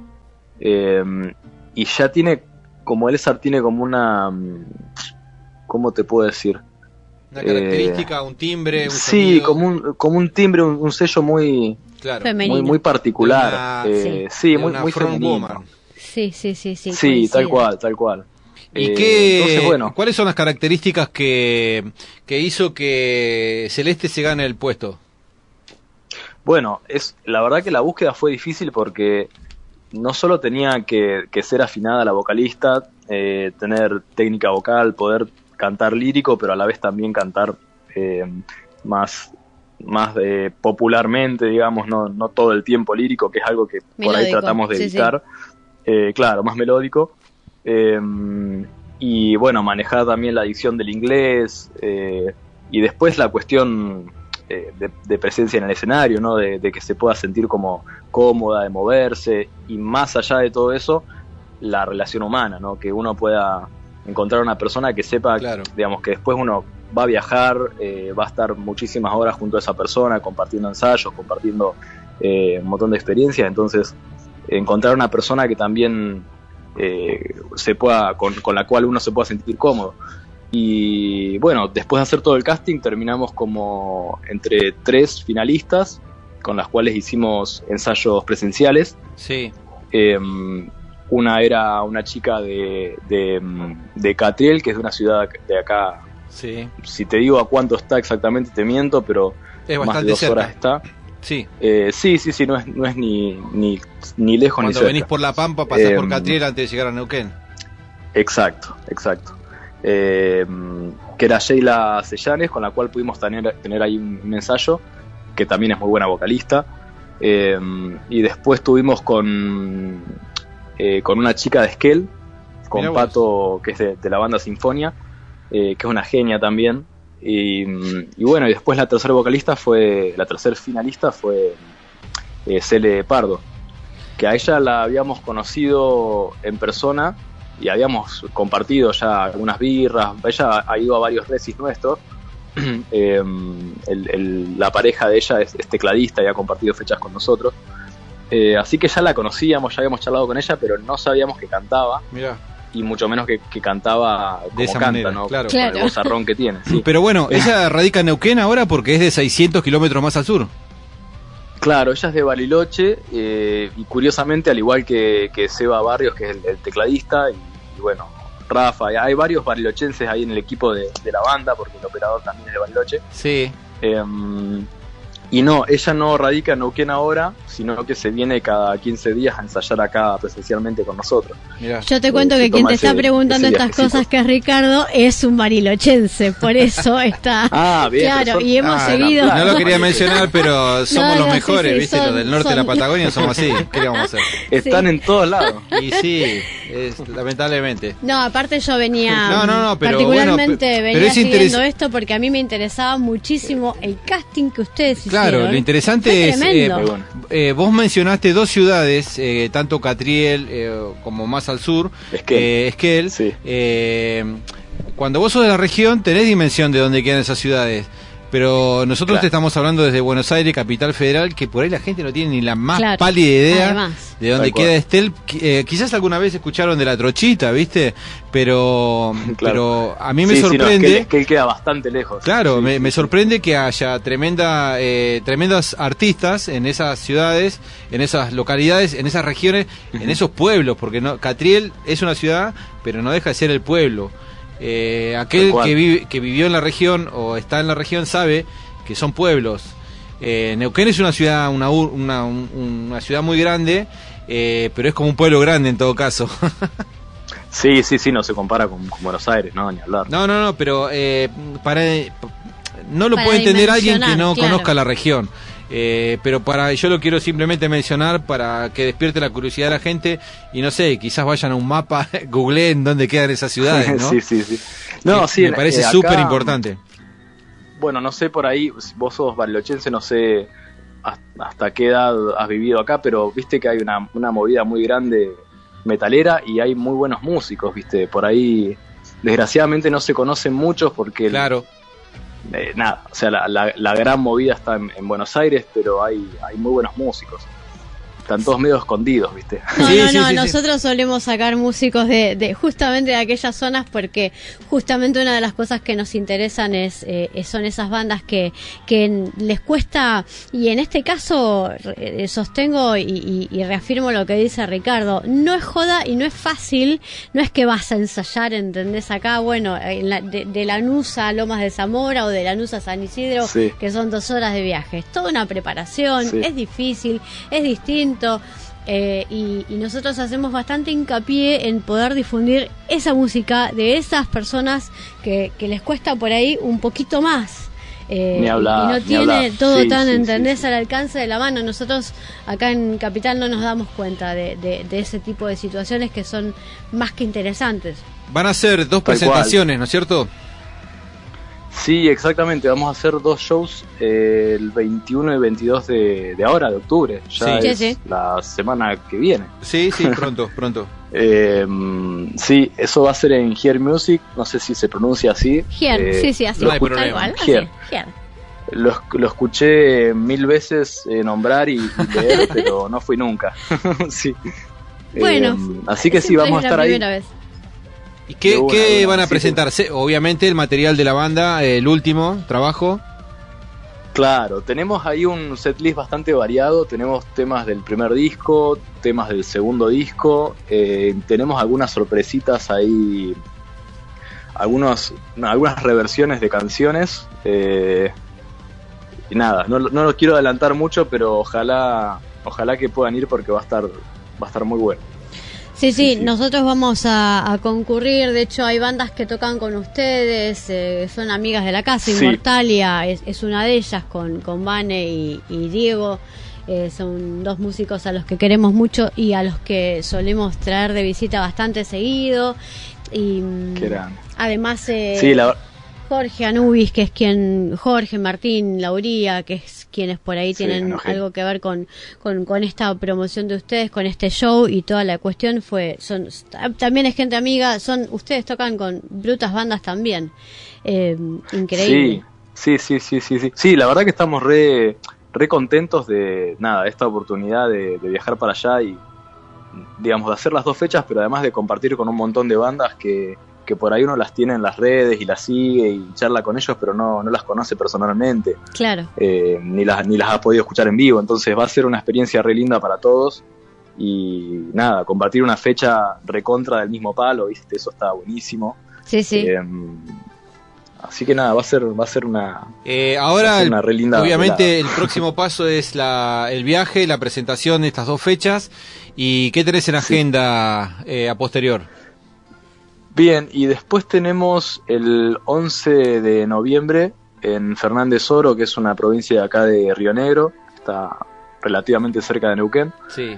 y ya tiene, como Elzar tiene como una, ¿cómo te puedo decir? Una característica, un timbre, un sí, sonido. como un timbre, un sello muy, claro, muy particular, muy femenino. Sí, tal cual. ¿Y entonces, bueno, cuáles son las características que hizo que Celeste se gane el puesto? Bueno, la verdad que la búsqueda fue difícil porque no solo tenía que ser afinada la vocalista, tener técnica vocal, poder cantar lírico, pero a la vez también cantar más popularmente, digamos, no todo el tiempo lírico, que es algo que melódico, por ahí tratamos de evitar. Claro, más melódico. Y bueno, manejar también la dicción del inglés, y después la cuestión de presencia en el escenario, ¿no? De que se pueda sentir como cómoda, de moverse, y más allá de todo eso, la relación humana, ¿no? Que uno pueda encontrar una persona que sepa, claro, digamos, que después uno va a viajar, va a estar muchísimas horas junto a esa persona, compartiendo ensayos, compartiendo un montón de experiencias. Entonces, encontrar una persona que también se pueda, con la cual uno se pueda sentir cómodo. Y bueno, después de hacer todo el casting, terminamos como entre 3 finalistas, con las cuales hicimos ensayos presenciales. Sí. Una era una chica de Catriel, que es de una ciudad de acá. Sí. Si te digo a cuánto está exactamente te miento, pero es más de 2 cerca. horas está. Sí. Sí, no es ni lejos ni cerca. Cuando venís por La Pampa pasás por Catriel antes de llegar a Neuquén. Exacto. Que era Sheila Sellanes, con la cual pudimos tener ahí un ensayo, que también es muy buena vocalista. Y después tuvimos con una chica de Esquel, con Mirá Pato, vos, que es de la banda Sinfonia, que es una genia también. Y bueno, y después la tercera finalista fue Cele Pardo, que a ella la habíamos conocido en persona habíamos compartido ya algunas birras. Ella ha ido a varios recis nuestros. La pareja de ella es tecladista y ha compartido fechas con nosotros. Así que ya la conocíamos, ya habíamos charlado con ella, pero no sabíamos que cantaba. Mirá. Y mucho menos que cantaba como de esa canta, manera, ¿no? Claro. Con el vozarrón que tiene. Sí. Pero bueno, ella radica en Neuquén ahora porque es de 600 kilómetros más al sur. Claro, ella es de Bariloche y curiosamente, al igual que Seba Barrios, que es el tecladista, y bueno, Rafa, hay varios barilochenses ahí en el equipo de la banda, porque el operador también es de Bariloche. Sí. Y no, ella no radica en Neuquén ahora, sino que se viene cada 15 días a ensayar acá presencialmente con nosotros. Mirá. Yo te cuento que quien te está preguntando estas cosas, que es Ricardo, es un barilochense, por eso está. Bien, claro, y hemos seguido. No lo quería mencionar, pero somos los mejores, sí, ¿viste? Los del norte de la Patagonia somos así. ¿Qué le vamos a hacer? Están en todos lados. Y sí, lamentablemente. No, aparte yo venía. No, pero particularmente bueno, venía pero siguiendo esto porque a mí me interesaba muchísimo el casting que ustedes hicieron. Claro, lo interesante es, vos mencionaste 2 ciudades, tanto Catriel como más al sur, Esquel. Sí. Cuando vos sos de la región tenés dimensión de dónde quedan esas ciudades, pero nosotros te estamos hablando desde Buenos Aires, capital federal, que por ahí la gente no tiene ni la más pálida idea además de dónde queda Estel. Quizás alguna vez escucharon de la Trochita, ¿viste? Pero a mí me sorprende... que él queda bastante lejos. Claro, me sorprende que haya tremendas artistas en esas ciudades, en esas localidades, en esas regiones, en esos pueblos, porque Catriel es una ciudad, pero no deja de ser el pueblo. Aquel que vivió en la región o está en la región sabe que son pueblos. Neuquén es una ciudad una ciudad muy grande, pero es como un pueblo grande en todo caso. Sí, no se compara con Buenos Aires, no, ni hablar. No, pero no lo puede entender alguien que no conozca la región. Pero yo lo quiero simplemente mencionar para que despierte la curiosidad de la gente y no sé, quizás vayan a un mapa, googleen dónde quedan esas ciudades, ¿no? Sí. No, sí, me parece súper importante. Bueno, no sé por ahí, vos sos barilochense, no sé hasta qué edad has vivido acá, pero viste que hay una movida muy grande metalera y hay muy buenos músicos, viste, por ahí desgraciadamente no se conocen muchos porque nada, o sea, la gran movida está en Buenos Aires, pero hay muy buenos músicos. Están todos medio escondidos, ¿viste? No, nosotros solemos sacar músicos de justamente de aquellas zonas porque justamente una de las cosas que nos interesan son esas bandas que les cuesta, y en este caso sostengo y reafirmo lo que dice Ricardo, no es joda y no es fácil, no es que vas a ensayar, ¿entendés? Acá, bueno, de Lanús a Lomas de Zamora o de Lanús a San Isidro, que son 2 horas de viaje, es toda una preparación, es difícil, es distinto. Y nosotros hacemos bastante hincapié en poder difundir esa música de esas personas que les cuesta por ahí un poquito más. Ni hablar, y no tiene todo ¿entendés? Al alcance de la mano. Nosotros acá en Capital no nos damos cuenta de ese tipo de situaciones que son más que interesantes. Van a ser 2 presentaciones, ¿no es cierto? Sí, exactamente, vamos a hacer 2 shows el 21 y 22 de octubre, ya es la semana que viene. Sí, pronto. Sí, eso va a ser en Here Music, no sé si se pronuncia así. Here, sí, así, no hay problema. Here. Lo escuché 1000 veces nombrar y leer, pero no fui nunca. Sí. Bueno, así que sí, vamos a estar ahí. Vez. ¿Y qué van a presentarse? Obviamente el material de la banda, el último trabajo. Claro, tenemos ahí un setlist bastante variado. Tenemos temas del primer disco, temas del segundo disco. Tenemos algunas sorpresitas ahí, algunas reversiones de canciones. Y nada, no lo quiero adelantar mucho, pero ojalá que puedan ir porque va a estar muy bueno. Sí, nosotros vamos a concurrir. De hecho, hay bandas que tocan con ustedes, son amigas de la casa. Inmortalia es una de ellas, con Vane y Diego. Son 2 músicos a los que queremos mucho y a los que solemos traer de visita bastante seguido. Y qué grande. Además, Jorge Anubis, que es Jorge, Martín, Lauría, que es quienes por ahí tienen algo que ver con esta promoción de ustedes, con este show y toda la cuestión también es gente amiga, ustedes tocan con brutas bandas también, increíble. Sí, la verdad que estamos re contentos de esta oportunidad de viajar para allá y, digamos, de hacer las 2 fechas, pero además de compartir con un montón de bandas que por ahí uno las tiene en las redes y las sigue y charla con ellos, pero no las conoce personalmente. Claro. Ni las ha podido escuchar en vivo, entonces va a ser una experiencia re linda para todos y compartir una fecha recontra del mismo palo, ¿viste? Eso está buenísimo. Sí. Así que va a ser una ahora una re linda obviamente velada. El próximo paso es el viaje, la presentación de estas 2 fechas. ¿Y qué tenés en agenda a posterior? Bien, y después tenemos el 11 de noviembre en Fernández Oro, que es una provincia de acá de Río Negro, está relativamente cerca de Neuquén. Sí.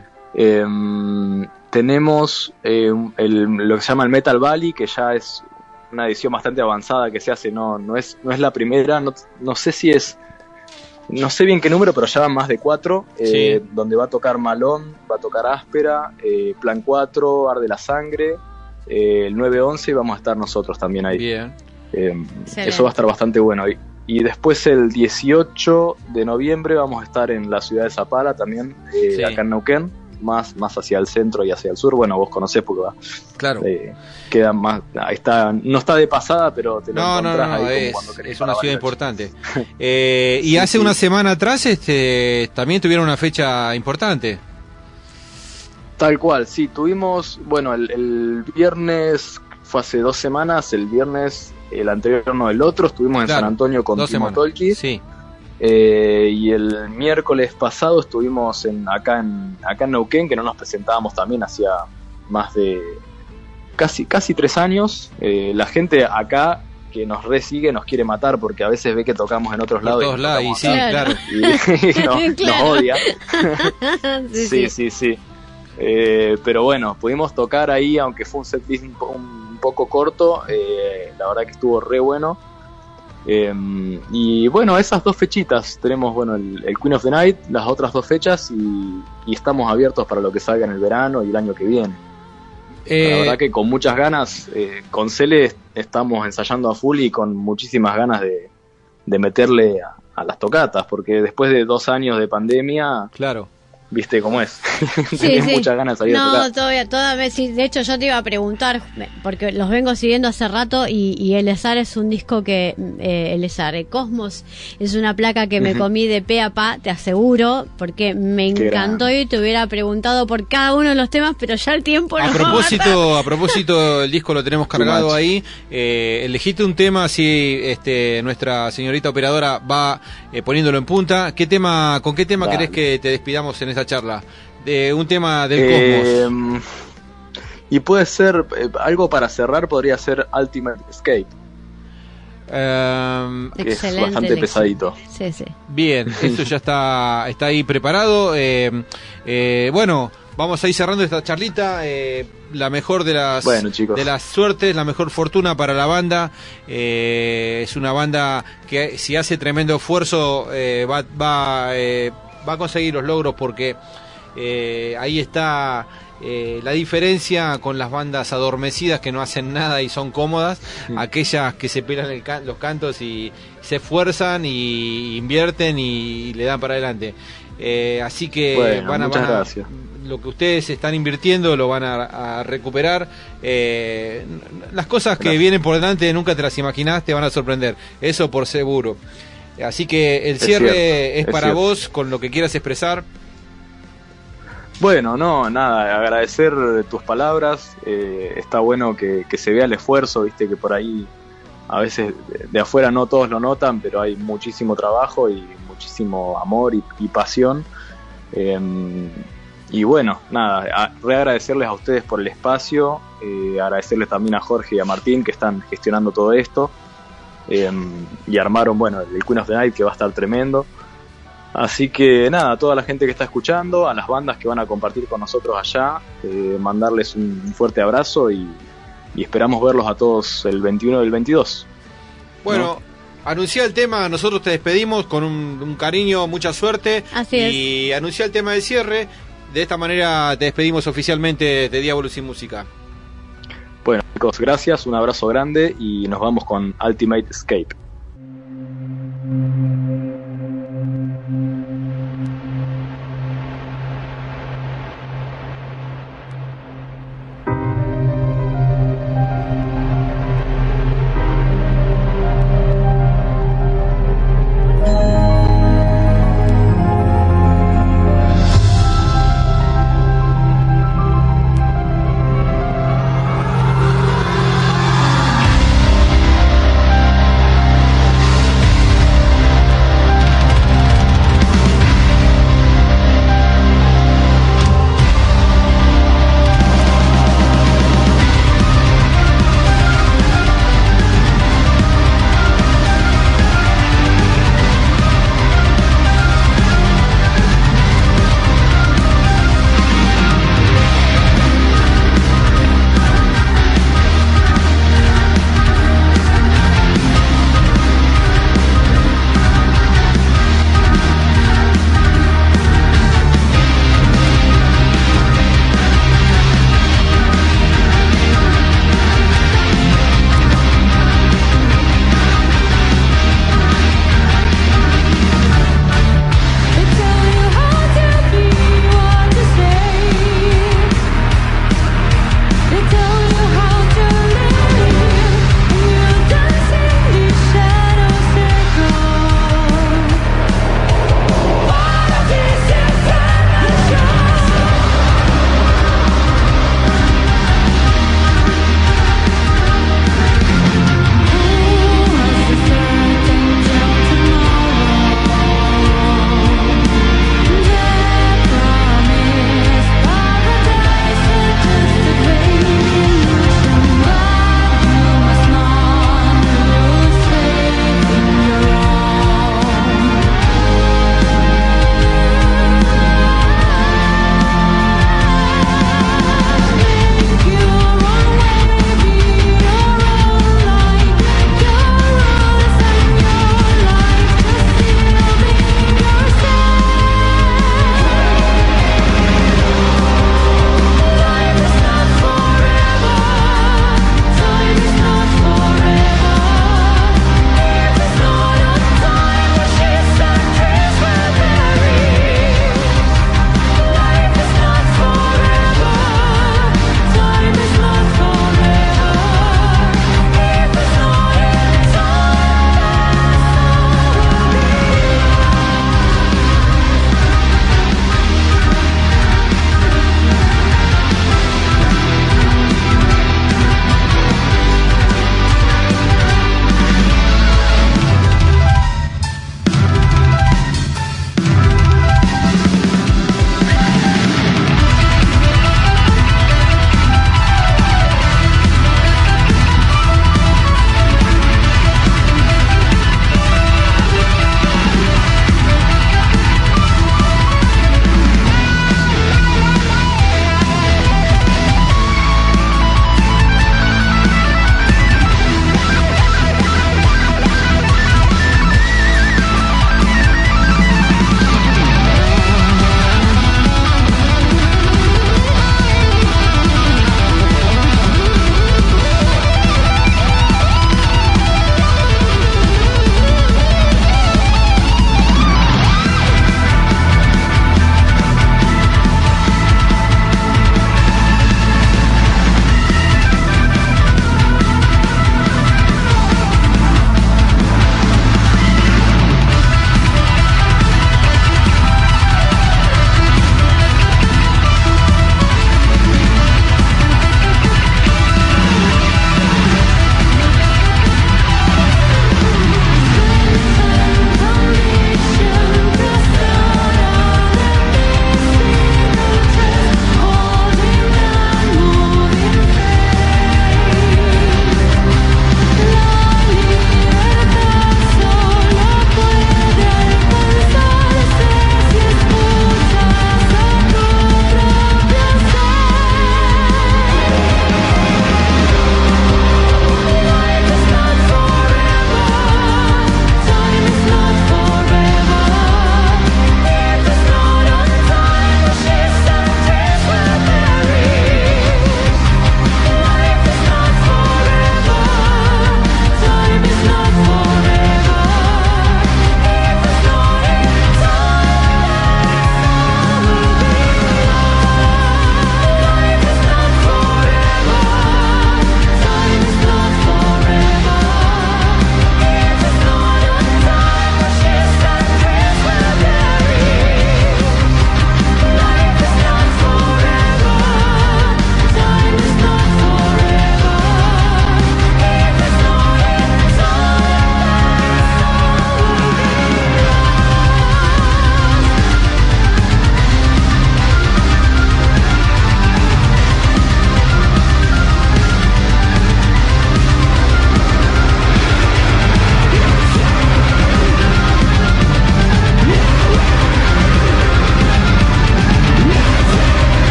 Tenemos lo que se llama el Metal Valley, que ya es una edición bastante avanzada que se hace, no es la primera, no sé si es, no sé bien qué número, pero ya van más de 4, donde va a tocar Malón, va a tocar Áspera, Plan 4, Arde la Sangre, el 9-11 y vamos a estar nosotros también ahí. Bien. Eso va a estar bastante bueno. Y después el 18 de noviembre vamos a estar en la ciudad de Zapala también, acá en Neuquén, más hacia el centro y hacia el sur. Bueno, vos conocés porque claro. Queda más, no está de pasada, pero te lo encontrás ahí como cuando querés. Es una ciudad importante. Y hace una semana atrás también tuvieron una fecha importante. Tal cual, sí, tuvimos, bueno, el viernes, fue hace 2 semanas, el viernes, el anterior no, el otro, estuvimos en San Antonio con Timo Tolki. Sí. Y el miércoles pasado estuvimos acá en Neuquén, que no nos presentábamos también hacía más de casi 3 años. La gente acá que nos resigue nos quiere matar porque a veces ve que tocamos en otros lados. Y sí, claro. Y nos odia. Sí. Pero bueno, pudimos tocar ahí, aunque fue un setlist un poco corto, la verdad que estuvo re bueno. Y bueno, esas 2 fechitas tenemos, bueno, el Queen of the Night, las otras 2 fechas y estamos abiertos para lo que salga en el verano y el año que viene. La verdad que con muchas ganas, con Cele estamos ensayando a full y con muchísimas ganas de meterle a las tocatas, porque después de 2 años de pandemia, claro, viste cómo es. Tenés muchas ganas de salir a tocar. No, todavía sí. De hecho, yo te iba a preguntar, porque los vengo siguiendo hace rato, y Elezar es un disco que, Elezar, Cosmos, es una placa que me comí de pe a pa, te aseguro, porque me encantó y te hubiera preguntado por cada uno de los temas, pero ya el tiempo no va a propósito, el disco lo tenemos cargado ahí. Elegiste un tema, si nuestra señorita operadora va poniéndolo en punta. ¿Con qué tema querés que te despidamos en esta charla? De un tema del Cosmos. Y puede ser algo para cerrar, podría ser Ultimate Escape, que es bastante pesadito. Sí. Bien, esto ya está ahí preparado. Bueno, vamos a ir cerrando esta charlita. La mejor de las suertes, la mejor fortuna para la banda. Es una banda que, si hace tremendo esfuerzo, va a conseguir los logros, porque ahí está la diferencia con las bandas adormecidas que no hacen nada y son cómodas, aquellas que se pelan los cantos y se esfuerzan y invierten y le dan para adelante. Así que gracias. Lo que ustedes están invirtiendo lo van a recuperar. Las cosas que vienen por delante nunca te las imaginás, te van a sorprender, eso por seguro. Así que el cierre es para vos, con lo que quieras expresar. Bueno, nada, agradecer tus palabras. Está bueno que se vea el esfuerzo, viste que por ahí a veces de afuera no todos lo notan, pero hay muchísimo trabajo y muchísimo amor y pasión. Y bueno, nada, reagradecerles a ustedes por el espacio, agradecerles también a Jorge y a Martín que están gestionando todo esto. Y armaron, bueno, el Queen of the Night, que va a estar tremendo. Así que nada, a toda la gente que está escuchando, a las bandas que van a compartir con nosotros allá, mandarles un fuerte abrazo y esperamos verlos a todos el 21 y el 22. Bueno, anuncia el tema, nosotros te despedimos con un cariño, mucha suerte. Así y anuncia el tema de cierre. De esta manera te despedimos oficialmente de Diablo Sin Música. Bueno, chicos, gracias, un abrazo grande y nos vamos con Ultimate Escape.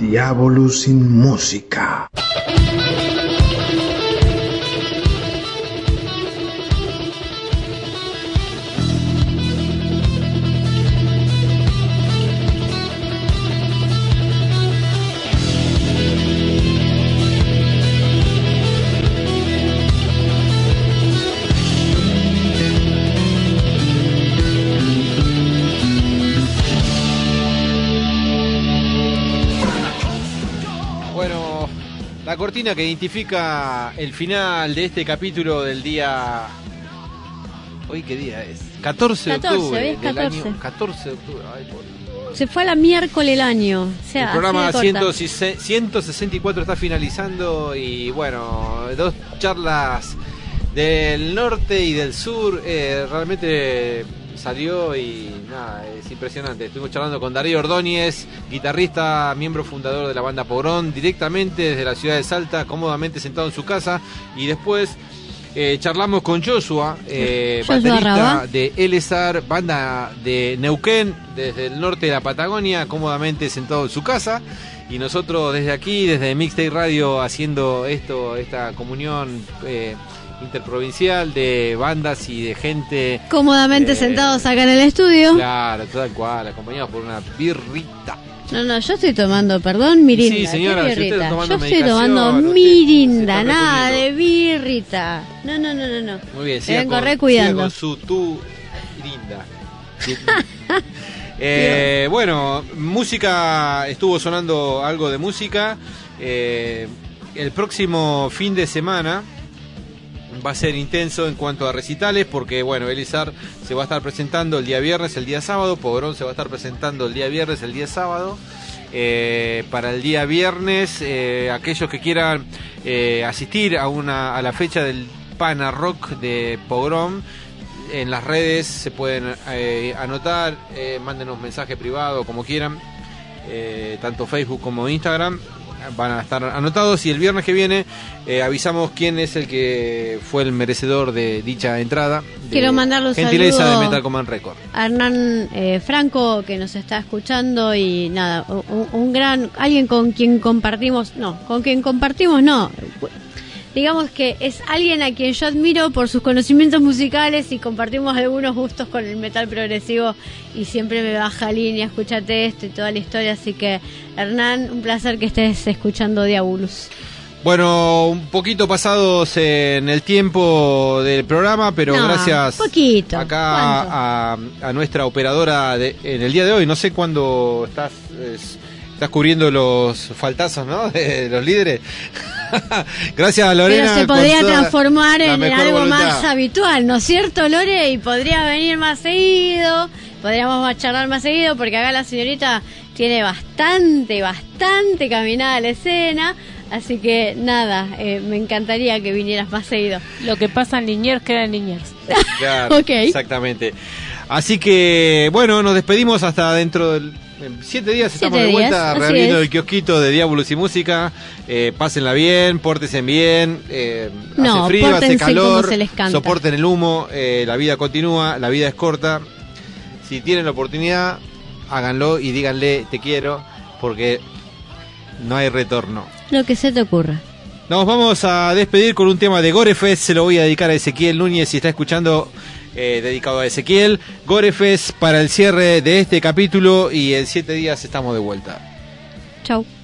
Diabolus sin música. La cortina que identifica el final de este capítulo del día... ¿Hoy qué día es? 14 de octubre. Es 14. Del año 14 de octubre. Ay, por... Se fue a la miércoles el año. O sea, el programa así de corta. 164 está finalizando y bueno, dos charlas del norte y del sur. Realmente salió y nada, es impresionante. Estuvimos charlando con Darío Ordóñez, guitarrista, miembro fundador de la banda Pogrón, directamente desde la ciudad de Salta, cómodamente sentado en su casa. Y después charlamos con Joshua, baterista Raba, de Elezar, banda de Neuquén, desde el norte de la Patagonia, cómodamente sentado en su casa. Y nosotros desde aquí, desde Mixtape Radio, haciendo esta comunión interprovincial de bandas y de gente cómodamente sentados acá en el estudio. Claro, tal cual, acompañados por una birrita. No, yo estoy tomando, perdón, mirinda. Sí, señora, ¿Qué birrita? yo estoy tomando mirinda, nada de birrita. No. Muy bien, me vengo recuidando. Con su linda. Bueno, música, estuvo sonando algo de música. El próximo fin de semana va a ser intenso en cuanto a recitales, porque bueno, Elezar se va a estar presentando el día viernes, el día sábado, Pogrón se va a estar presentando el día viernes, el día sábado. Para el día viernes, aquellos que quieran asistir a la fecha del Pana Rock de Pogrón, en las redes se pueden anotar, mándenos mensaje privado como quieran, tanto Facebook como Instagram. Van a estar anotados y el viernes que viene avisamos quién es el que fue el merecedor de dicha entrada. Quiero mandarle un gentileza saludo de Metal Command Record a Hernán Franco, que nos está escuchando, y nada, un gran, alguien con quien compartimos, digamos que es alguien a quien yo admiro por sus conocimientos musicales y compartimos algunos gustos con el metal progresivo y siempre me baja línea, escúchate esto y toda la historia, así que Hernán, un placer que estés escuchando Diabolus. Bueno, un poquito pasados en el tiempo del programa, pero gracias poquito. Acá a nuestra operadora en el día de hoy. No sé cuándo estás cubriendo los faltazos, ¿no? De los líderes. Gracias a Lorena. Pero se podría transformar en algo voluntad. más habitual, ¿no es cierto, Lore? Y podría venir más seguido, podríamos charlar más seguido, porque acá la señorita tiene bastante caminada a la escena. Así que nada, me encantaría que vinieras más seguido. Lo que pasa en Liniers queda en Liniers. Claro, Okay. Exactamente. Así que, bueno, nos despedimos hasta dentro del... En 7 días estamos de vuelta reabriendo el kiosquito de Diabolus y Música. Pásenla bien, pórtense bien. Hace frío, hace calor, soporten el humo. La vida continúa, la vida es corta. Si tienen la oportunidad, háganlo y díganle te quiero, porque no hay retorno. Lo que se te ocurra. Nos vamos a despedir con un tema de Gorefest. Se lo voy a dedicar a Ezequiel Núñez, si está escuchando. Dedicado a Ezequiel. Gorefest para el cierre de este capítulo, y en 7 días estamos de vuelta. Chau.